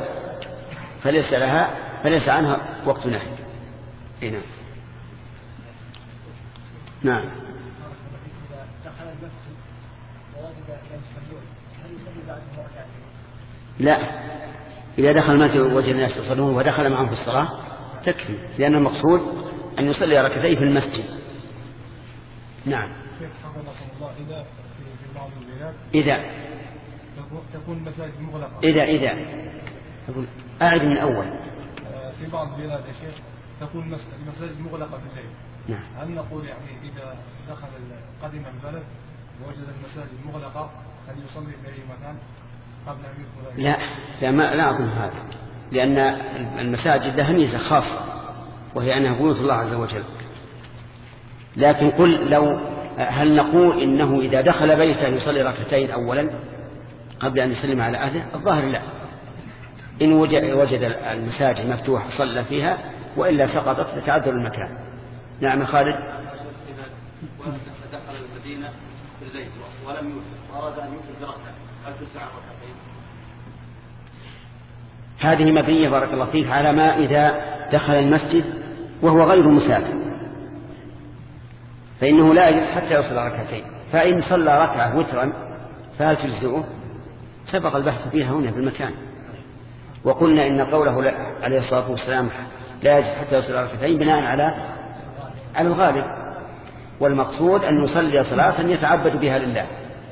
فليس عنها وقت نهي. نعم. نعم. لا، إذا دخل المسجد وجد الناس يصلون ودخل معهم في الصلاة تكفي، لأن المقصود أن يصلي ركعتين في المسجد. نعم. إذا تكون المساجد مغلقة. إذا أقول أعد من أول. في بعض البلاد يا شيخ تكون المساجد مغلقة في الليل. نعم. هل نقول يعني إذا قدم البلد ووجد المساجد مغلقة هل يصلي في أي مكان قبل أن يدخل؟ لا أظن هذا، لأن المساجد لها ميزة خاصة وهي أنها بيوت الله عز وجل. لكن هل نقول إنه إذا دخل بيته يصلي ركعتين أولا قبل أن يسلم على أهله؟ الظاهر لا. إن وجد المساجد مفتوحة صلى فيها، وإلا سقطت لتعذر المكان. نعم خالد. إذا دخل المدينة في الليل ولم يوجد وأراد أن يوجد ركعة هل تسع ركعتين؟ هذه مبنية بارك الله فيك على ما إذا دخل المسجد وهو غير مسافر، فإنه لا يجلس حتى يصل ركعتين. فإن صلى ركعة وترا فهل تجزئه؟ سبق البحث فيها هنا في المكان، وقلنا إن قوله عليه الصلاة والسلام لا يجلس حتى يصل ركعتين بناء على الغالب، والمقصود أن يصلي صلاة يتعبد بها لله.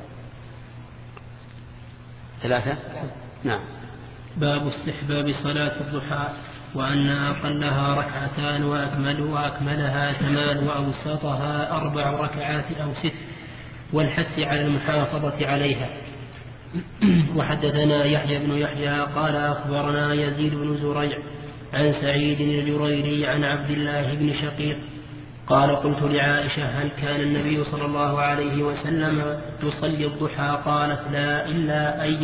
3. نعم. باب استحباب صلاة الضحى، وأن أقلها ركعتان وأكملها 8 وأوسطها 4 ركعات أو 6، والحث على المحافظة عليها. وحدثنا يحيى بن يحيى قال أخبرنا يزيد بن زريع عن سعيد الجريري عن عبد الله بن شقيق قال قلت لعائشة هل كان النبي صلى الله عليه وسلم يصلي الضحى؟ قالت لا إلا أن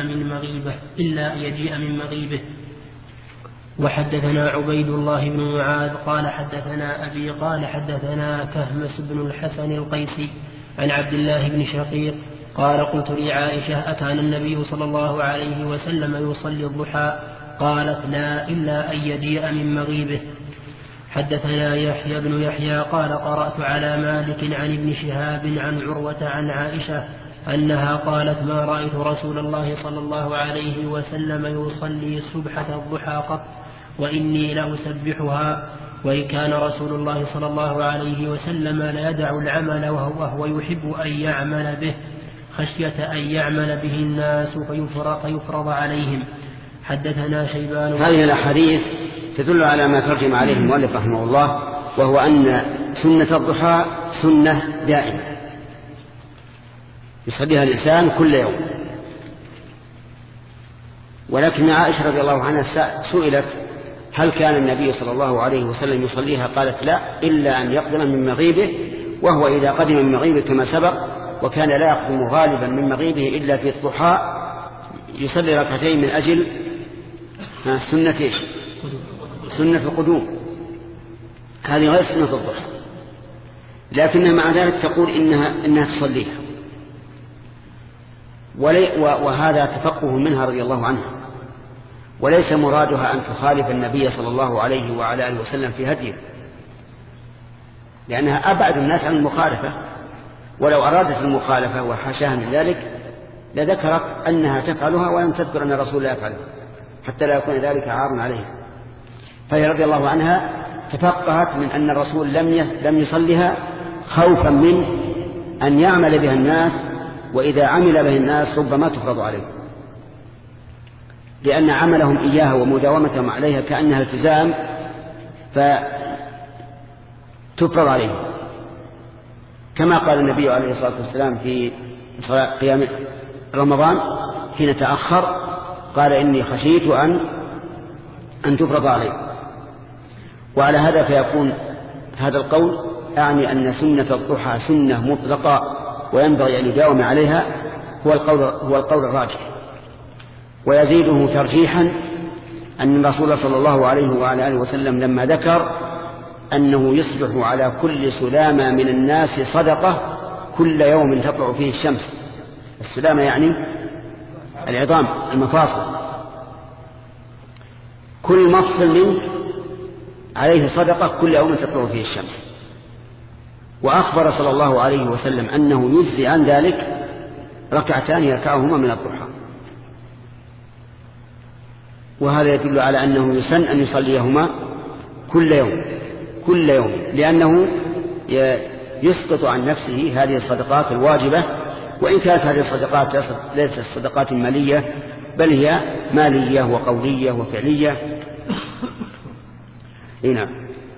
يجيء من مغيبه. وحدثنا عبيد الله بن معاذ قال حدثنا أبي قال حدثنا كهمس بن الحسن القيسي عن عبد الله بن شقيق قال قلت لعائشة أكان النبي صلى الله عليه وسلم يصلي الضحى؟ قالت لا إلا أن يجيء من مغيبه. حدثنا يحيى بن يحيى قال قرأت على مالك عن ابن شهاب عن عروة عن عائشة أنها قالت ما رأيت رسول الله صلى الله عليه وسلم يصلي سبحة الضحى قط وإني لأسبحها، وإن كان رسول الله صلى الله عليه وسلم لا يدع العمل وهو يحب أن يعمل به خشية أن يعمل به الناس فيفرض عليهم. حدثنا شيبان. هذه الأحاديث تدل على ما ترجم عليه المؤلف رحمه الله، وهو أن سنة الضحى سنة دائمة يصليها الإنسان كل يوم. ولكن عائشة رضي الله عنها سئلت هل كان النبي صلى الله عليه وسلم يصليها؟ قالت لا، إلا أن يقدم من مغيبه، وهو إذا قدم من مغيبه كما سبق، وكان لا يقدم غالبا من مغيبه إلا في الضحى، يصلي ركعتين من أجل سنة القدوم، هذه غير سنة الضحى، لكنها مع ذلك تقول إنها تصليها، وهذا تفقه منها رضي الله عنها، وليس مرادها أن تخالف النبي صلى الله عليه وعلى آله وسلم في هديه، لأنها أبعد الناس عن المخالفة، ولو أرادت المخالفة وحاشاها من ذلك لذكرت أنها تفعلها ولم تذكر أن الرسول لا يفعلها، حتى لا يكون ذلك عار عليها. فهي رضي الله عنها تفقهت من أن الرسول لم يصلها خوفا من أن يعمل بها الناس، وإذا عمل بها الناس ربما تفرض عليه، لأن عملهم إياها ومداومتهم عليها كأنها التزام فتفرض عليه، كما قال النبي عليه الصلاة والسلام في قيام رمضان حين تأخر، قال إني خشيت أن تفرض عليه. وعلى هذا فيكون هذا القول أعني أن سنة الضحى سنة مطلقة وينبغي أن يداوم عليها، هو القول الراجح. ويزيده ترجيحا أن الرسول صلى الله عليه وعلى آله وسلم لما ذكر أنه يصبح على كل سلامة من الناس صدقة كل يوم تطلع فيه الشمس. السلامة يعني العظام المفاصل، كل مفصل منك عليه صدقة كل يوم تطلع فيه الشمس. وأخبر صلى الله عليه وسلم أنه يجزي عن ذلك ركعتان يركعهما من الضحى، وهذا يدل على أنه يسن أن يصليهما كل يوم لأنه يسقط عن نفسه هذه الصدقات الواجبة، وإن كانت هذه الصدقات ليست صدقات مالية بل هي مالية وقولية وفعلية. هنا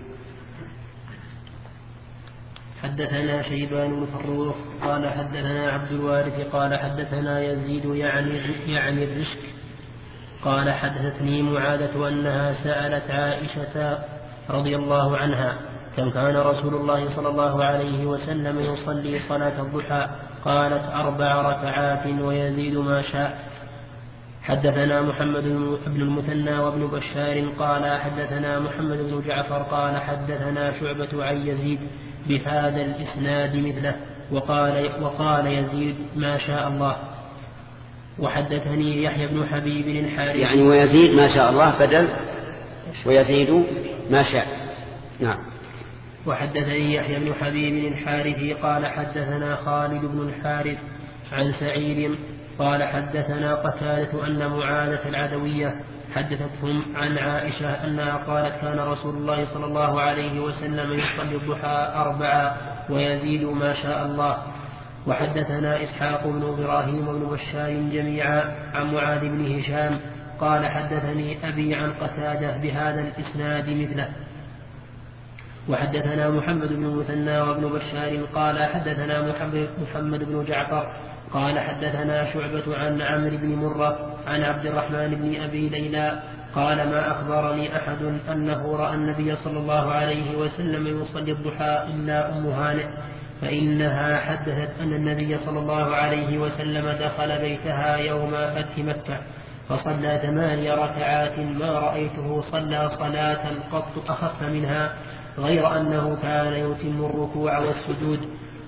حدثنا شيبان بن فروخ قال حدثنا عبد الوارث قال حدثنا يزيد يعني الرشك قال حدثتني معاذة أنها سألت عائشة رضي الله عنها كم كان رسول الله صلى الله عليه وسلم يصلي صلاة الضحى؟ قالت 4 ركعات ويزيد ما شاء. حدثنا محمد بن المثنى وابن بشار قال حدثنا محمد بن جعفر قال حدثنا شعبة عن يزيد بهذا الإسناد مثله وقال يزيد ما شاء الله. وحدثني يحيى بن حبيب الحارث يعني ويزيد ما شاء الله بدل ويزيد ما شاء. نعم. وحدثني يحيى بن حبيب الحارثي قال حدثنا خالد بن الحارث عن سعيد قال حدثنا قتادة أن معاذة العدوية حدثتهم عن عائشة أنها قالت كان رسول الله صلى الله عليه وسلم يصلي الضحى 4 ويزيد ما شاء الله. وحدثنا إسحاق بن إبراهيم وابن بشار جميعا عن معاذ بن هشام قال حدثني أبي عن قتادة بهذا الإسناد مثله. وحدثنا محمد بن المثنى وابن بشار قال حدثنا محمد بن جعفر قال حدثنا شعبة عن عمرو بن مرة عن عبد الرحمن بن أبي ليلى قال ما أخبرني أحد أنه رأى النبي صلى الله عليه وسلم يصلي الضحى إلا أم هانئ، فإنها حدثت أن النبي صلى الله عليه وسلم دخل بيتها يوم فتح مكة فصلى 8 ركعات ما رأيته صلى صلاة قط أخف منها، غير أنه كان يتم الركوع والسجود.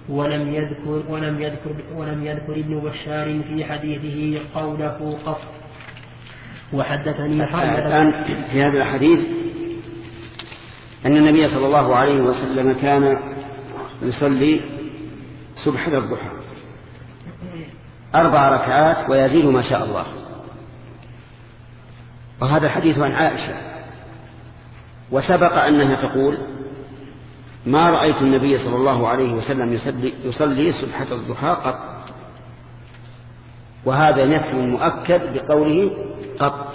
ولم يذكر ابن بشار في حديثه قوله قط. وحدثني الآن في هذا الحديث أن النبي صلى الله عليه وسلم كان يصلي سبحة الضحى 4 ركعات ويزيد ما شاء الله، وهذا الحديث عن عائشة. وسبق أنها تقول ما رأيت النبي صلى الله عليه وسلم يصلي سبحة الضحى قط، وهذا نفي مؤكد بقوله قط.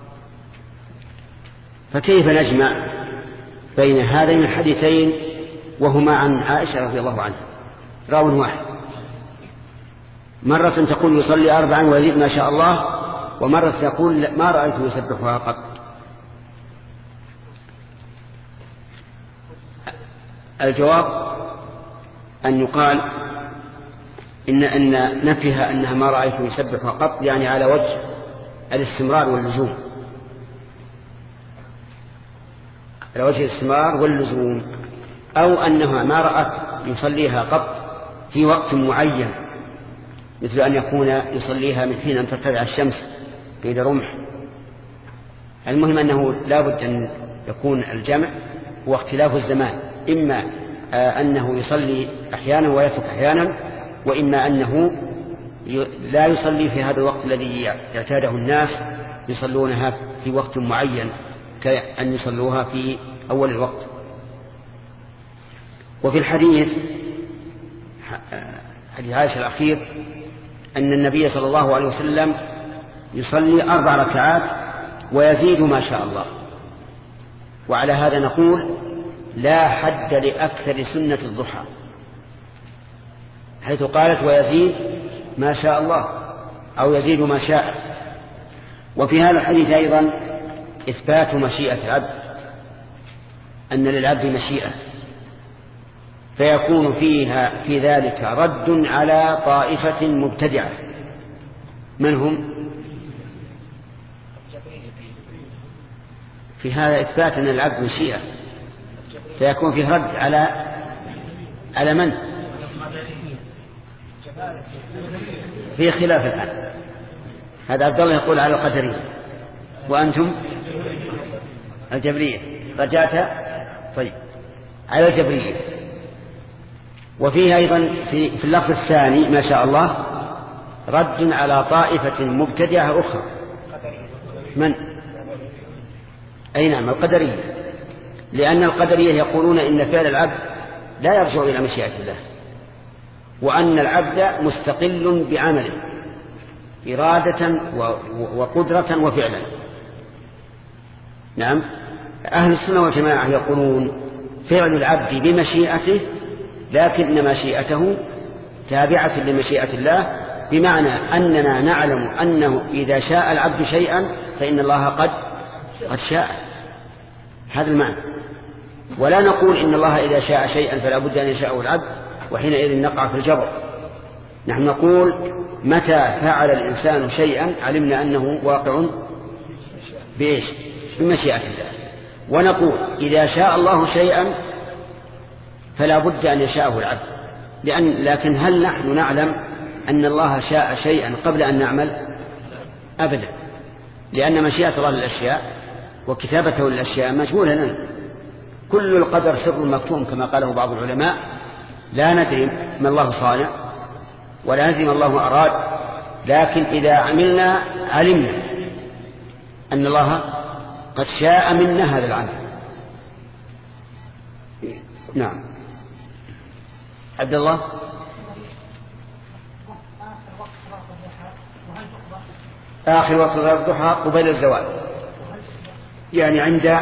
فكيف نجمع بين هذين الحديثين وهما عن عائشة رضي الله عنها راو واحد؟ مرة تقول يصلي 4 ويزيد ما شاء الله، ومرة تقول ما رأيته يسبحها قط. الجواب أن يقال إن نفيها أنها ما رأيته يسبح قط، يعني على وجه الاستمرار واللزوم، على وجه الاستمرار واللزوم، أو أنها ما رأت يصليها قط في وقت معين، مثل أن يكون يصليها من حين أن ترتفع الشمس قيد رمح. المهم أنه لا بد أن يكون الجمع هو اختلاف الزمان، إما أنه يصلي أحيانا ويترك أحيانا، وإما أنه لا يصلي في هذا الوقت الذي اعتاده الناس يصلونها في وقت معين، كأن يصلوها في أول الوقت. وفي الحديث حديث عائشة الأخير أن النبي صلى الله عليه وسلم يصلي 4 ركعات ويزيد ما شاء الله. وعلى هذا نقول لا حد لأكثر سنة الضحى، حيث قالت ويزيد ما شاء الله أو يزيد ما شاء. وفي هذا الحديث أيضا إثبات مشيئة العبد، أن للعبد مشيئة، فيكون في ذلك رد على طائفة مبتدعة. من هم؟ في هذا إثبات أن العبد مشيئة، فيكون فيه رد على من؟ في خلاف الآن. هذا عبد الله يقول على القدرية، وأنتم الجبرية. رجعت طيب على الجبرية. وفيه أيضا في اللفظ الثاني ما شاء الله رد على طائفة مبتدعة أخرى. من؟ أي نعم، القدرية، لأن القدرية يقولون إن فعل العبد لا يرجع إلى مشيئة الله، وأن العبد مستقل بعمله إرادة وقدرة وفعلا. نعم، أهل السنة والجماعة يقولون فعل العبد بمشيئته، لكن مشيئته تابعة لمشيئة الله، بمعنى أننا نعلم أنه إذا شاء العبد شيئا فإن الله قد شاء. هذا المعنى. ولا نقول إن الله إذا شاء شيئا فلا بد أن يشاءه العبد وحينئذ نقع في الجبر. نحن نقول متى فعل الإنسان شيئا علمنا أنه واقع بإيش؟ بمشيئة الله. ونقول إذا شاء الله شيئا فلا بد أن يشاءه العبد، لكن هل نحن نعلم أن الله شاء شيئا قبل أن نعمل؟ أبدا، لأن مشيئة الله للأشياء وكتابته للأشياء مجهولة لنا. كل القدر سر مكتوم كما قاله بعض العلماء، لا ندري ما الله صانع ولا ندري ما الله أراد، لكن إذا عملنا علمنا أن الله قد شاء منا هذا العمل. نعم. عبد الله. آخر وقت صلاة الضحى قبيل الزوال، يعني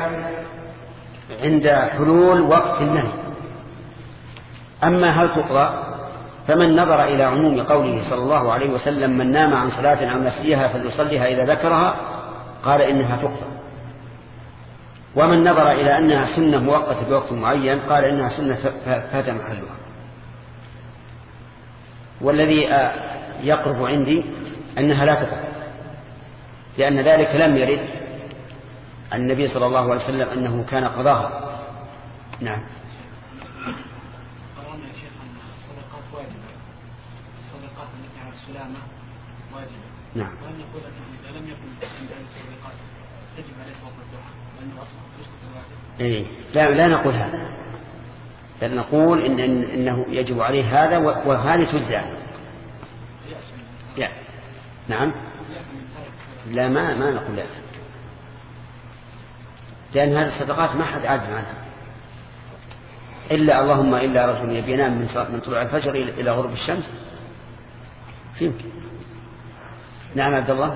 عند حلول وقت النهي. أما هل تقضى فمن نظر إلى عموم قوله صلى الله عليه وسلم من نام عن صلاة أو نسيها فليصليها إذا ذكرها قال إنها تقضى، ومن نظر إلى أنها سنة مؤقتة بوقت معين قال إنها سنة فات محلها. والذي يقرب عندي أنها لا تقضى، لأن ذلك لم يرد عن النبي صلى الله عليه وسلم أنه كان قضاها. نعم. قررنا يا شيخ أن الصدقات واجبة، الصدقات التي على السلامة واجبة. نعم. وأن نقول أنه إذا لم يكن عند الصدقات تجب عليه صلاة الضحى لأنه أصبح يسقط الواجب. لا نقول هذا، بل نقول إنه يجب عليه هذا وهذه تجزى. يعني. نعم. لا ما نقول لا، لأن هذه الصدقات ما حد عاجز عنها إلا رجل ينام من طلوع الفجر إلى غروب الشمس يمكن. نعم عبد الله. ما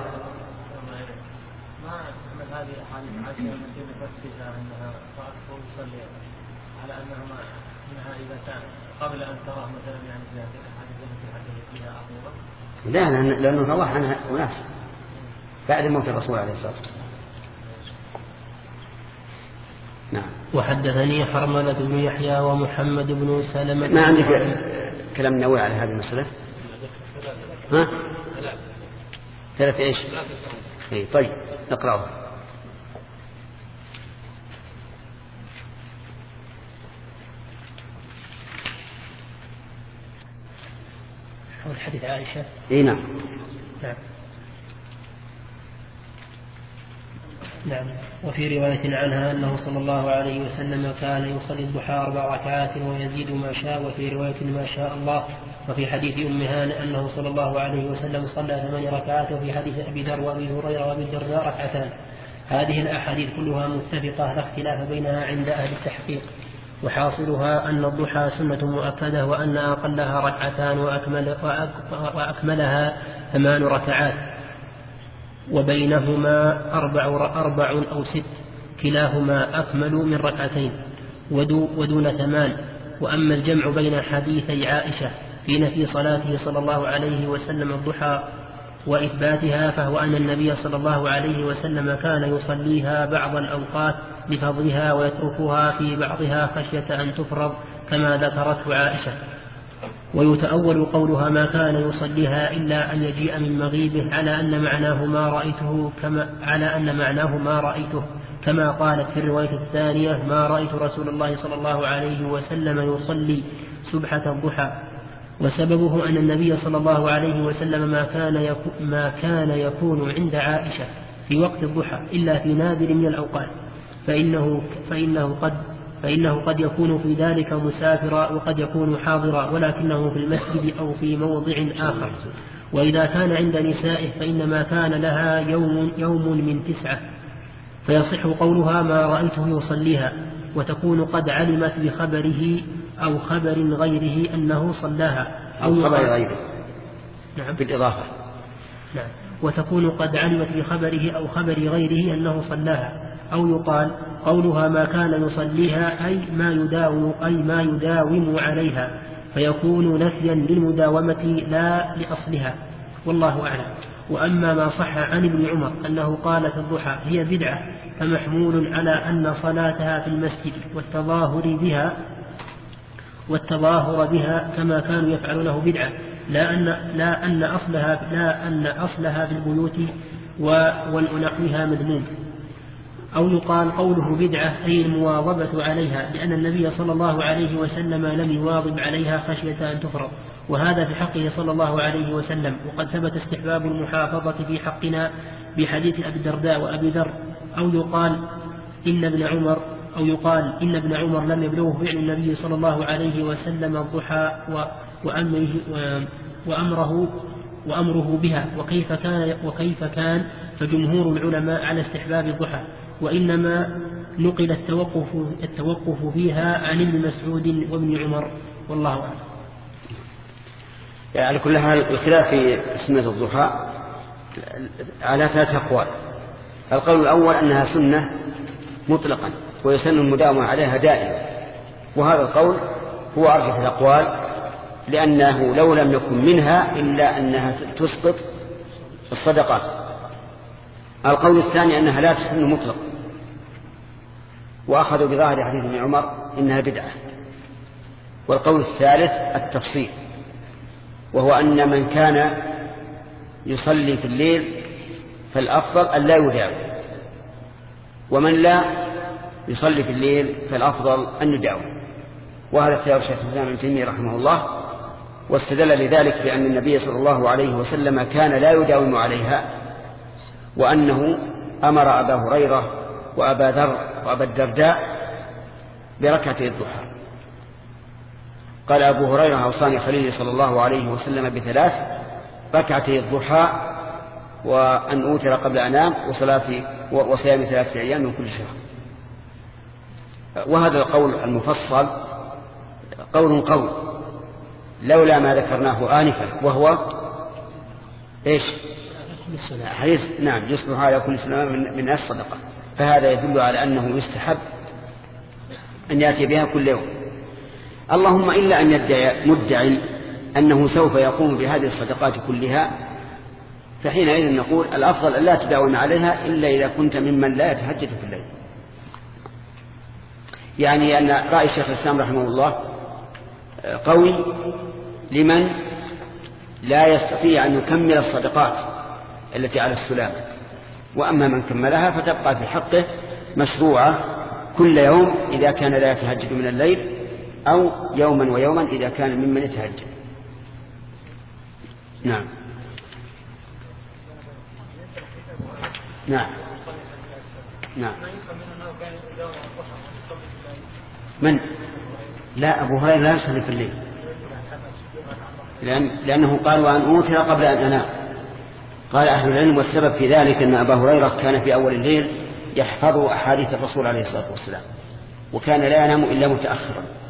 من هذه الأحاديث عائشة التي ذكرت فيها أنها رأت تصلي على أنها إذا كان قبل أن تراه مثلا يعني في هذه الأحاديث التي حدثت فيها أخوها؟ لا، لأنه رواه عنها أناس بعد موت الرسول عليه الصلاة والسلام. نعم. وحدثني حرملة بن يحيى ومحمد بن سلمة. ما عندك كلام نووي على هذه المسألة؟ ها؟ 3 إيش؟ طيب نقرأه. حول حديث عائشة. نعم. نعم. وفي رواية عنها أنه صلى الله عليه وسلم كان يصلي الضحى 4 ركعات ويزيد ما شاء، وفي رواية ما شاء الله. وفي حديث أم هانئ أنه صلى الله عليه وسلم صلى 8 ركعات، وفي حديث أبي ذر وأبي هريرة وأبي الدرداء 2 ركعتان. هذه الأحاديث كلها متفقة لا اختلاف بينها عند أهل التحقيق، وحاصلها أن الضحى سنة مؤكدة، وأن أقلها 2 ركعتان وأكملها 8 ركعات، وبينهما 4 أو 6، كلاهما أكمل من 2 ركعتين ودون 8. وأما الجمع بين حديثي عائشة في نفي صلاته صلى الله عليه وسلم الضحى وإثباتها، فهو أن النبي صلى الله عليه وسلم كان يصليها بعض الأوقات لفضلها ويتركها في بعضها خشية أن تفرض كما ذكرته عائشة. ويتأول قولها ما كان يصليها إلا أن يجيء من مغيبه على أن معناه ما رأيته كما قالت في الرواية الثانية ما رأيت رسول الله صلى الله عليه وسلم يصلي سبحة الضحى. وسببه أن النبي صلى الله عليه وسلم ما كان يكون عند عائشة في وقت الضحى إلا في نادر من الأوقات، فإنه قد يكون في ذلك مسافرا وقد يكون حاضرا، ولكنه في المسجد أو في موضع آخر. وإذا كان عند نسائه فإنما كان لها يوم من 9، فيصح قولها ما رأيته يصليها، وتكون قد علمت بخبره أو خبر غيره أنه صلاها أو خبر غيره. نعم. بالإضافة. نعم. وتكون قد علمت بخبره أو خبر غيره أنه صلاها، أو يقال قولها ما كان يصليها أي ما يداوم عليها، فيكون نفيا للمداومة لا لأصلها، والله أعلم. وأما ما صح عن ابن عمر أنه قال في الضحى هي بدعة، فمحمول على أن صلاتها في المسجد والتظاهر بها كما كانوا يفعلونه بدعة، لا أن أصلها في البيوت ونحوها مذموم. أو يقال قوله بدعة أي المواظبة عليها، لأن النبي صلى الله عليه وسلم لم يواظب عليها خشية أن تفرض، وهذا في حقه صلى الله عليه وسلم. وقد ثبت استحباب المحافظة في حقنا بحديث أبي الدرداء وأبي ذر. أو يقال إن ابن عمر لم يبلغه فعل النبي صلى الله عليه وسلم الضحى وأمره بها، وكيف كان فجمهور العلماء على استحباب الضحى، وإنما نقل التوقف فيها عن ابن مسعود وابن عمر، والله أعلم. على كل حال الخلاف في سنة الضحى على 3 أقوال. القول الأول أنها سنة مطلقا ويسن المداومة عليها دائما، وهذا القول هو أرجح الأقوال، لأنه لو لم يكن منها إلا أنها تسقط الصدقات. القول الثاني أنها لا تسن مطلقا، وأخذوا بظاهر حديث ابن عمر إنها بدعة. والقول الثالث التفصيل، وهو أن من كان يصلي في الليل فالأفضل أن لا يداوم، ومن لا يصلي في الليل فالأفضل أن يداوم. وهذا اختيار شيخ الإسلام ابن تيمية رحمه الله، واستدل لذلك بأن النبي صلى الله عليه وسلم كان لا يداوم عليها، وأنه أمر أبا هريرة وأبا ذر وأبا الدرداء بركعتي الضحى. قال أبو هريرة أوصاني خليلي صلى الله عليه وسلم ب3 ركعتي الضحى، وأن أوتر قبل أنام، وصيام 3 أيام من كل شهر. وهذا القول المفصل قول لولا ما ذكرناه آنفا، وهو إيش؟ حديث نعم يصبح على كل سنة من الصدقة، فهذا يدل على أنه يستحب أن يأتي بها كل يوم. اللهم إلا أن يدعي أنه سوف يقوم بهذه الصدقات كلها، فحينئذ نقول الأفضل أن لا تداوم عليها إلا إذا كنت ممن لا يتهجد في الليل. يعني أن رأي شيخ الإسلام رحمه الله قوي لمن لا يستطيع أن يكمل الصدقات التي على السلام، وأما من كملها فتبقى في حقه مشروعة كل يوم إذا كان لا يتهجد من الليل، أو يوما ويوما إذا كان ممن يتهجد. نعم نعم نعم. من؟ لا، أبو هريرة لا يصلي في الليل، لأنه قال وأن أوتر قبل أن أنام. قال أهل العلم والسبب في ذلك أن أبا هريرة كان في أول الليل يحفظ أحاديث الرسول عليه الصلاة والسلام، وكان لا ينام إلا متأخرا،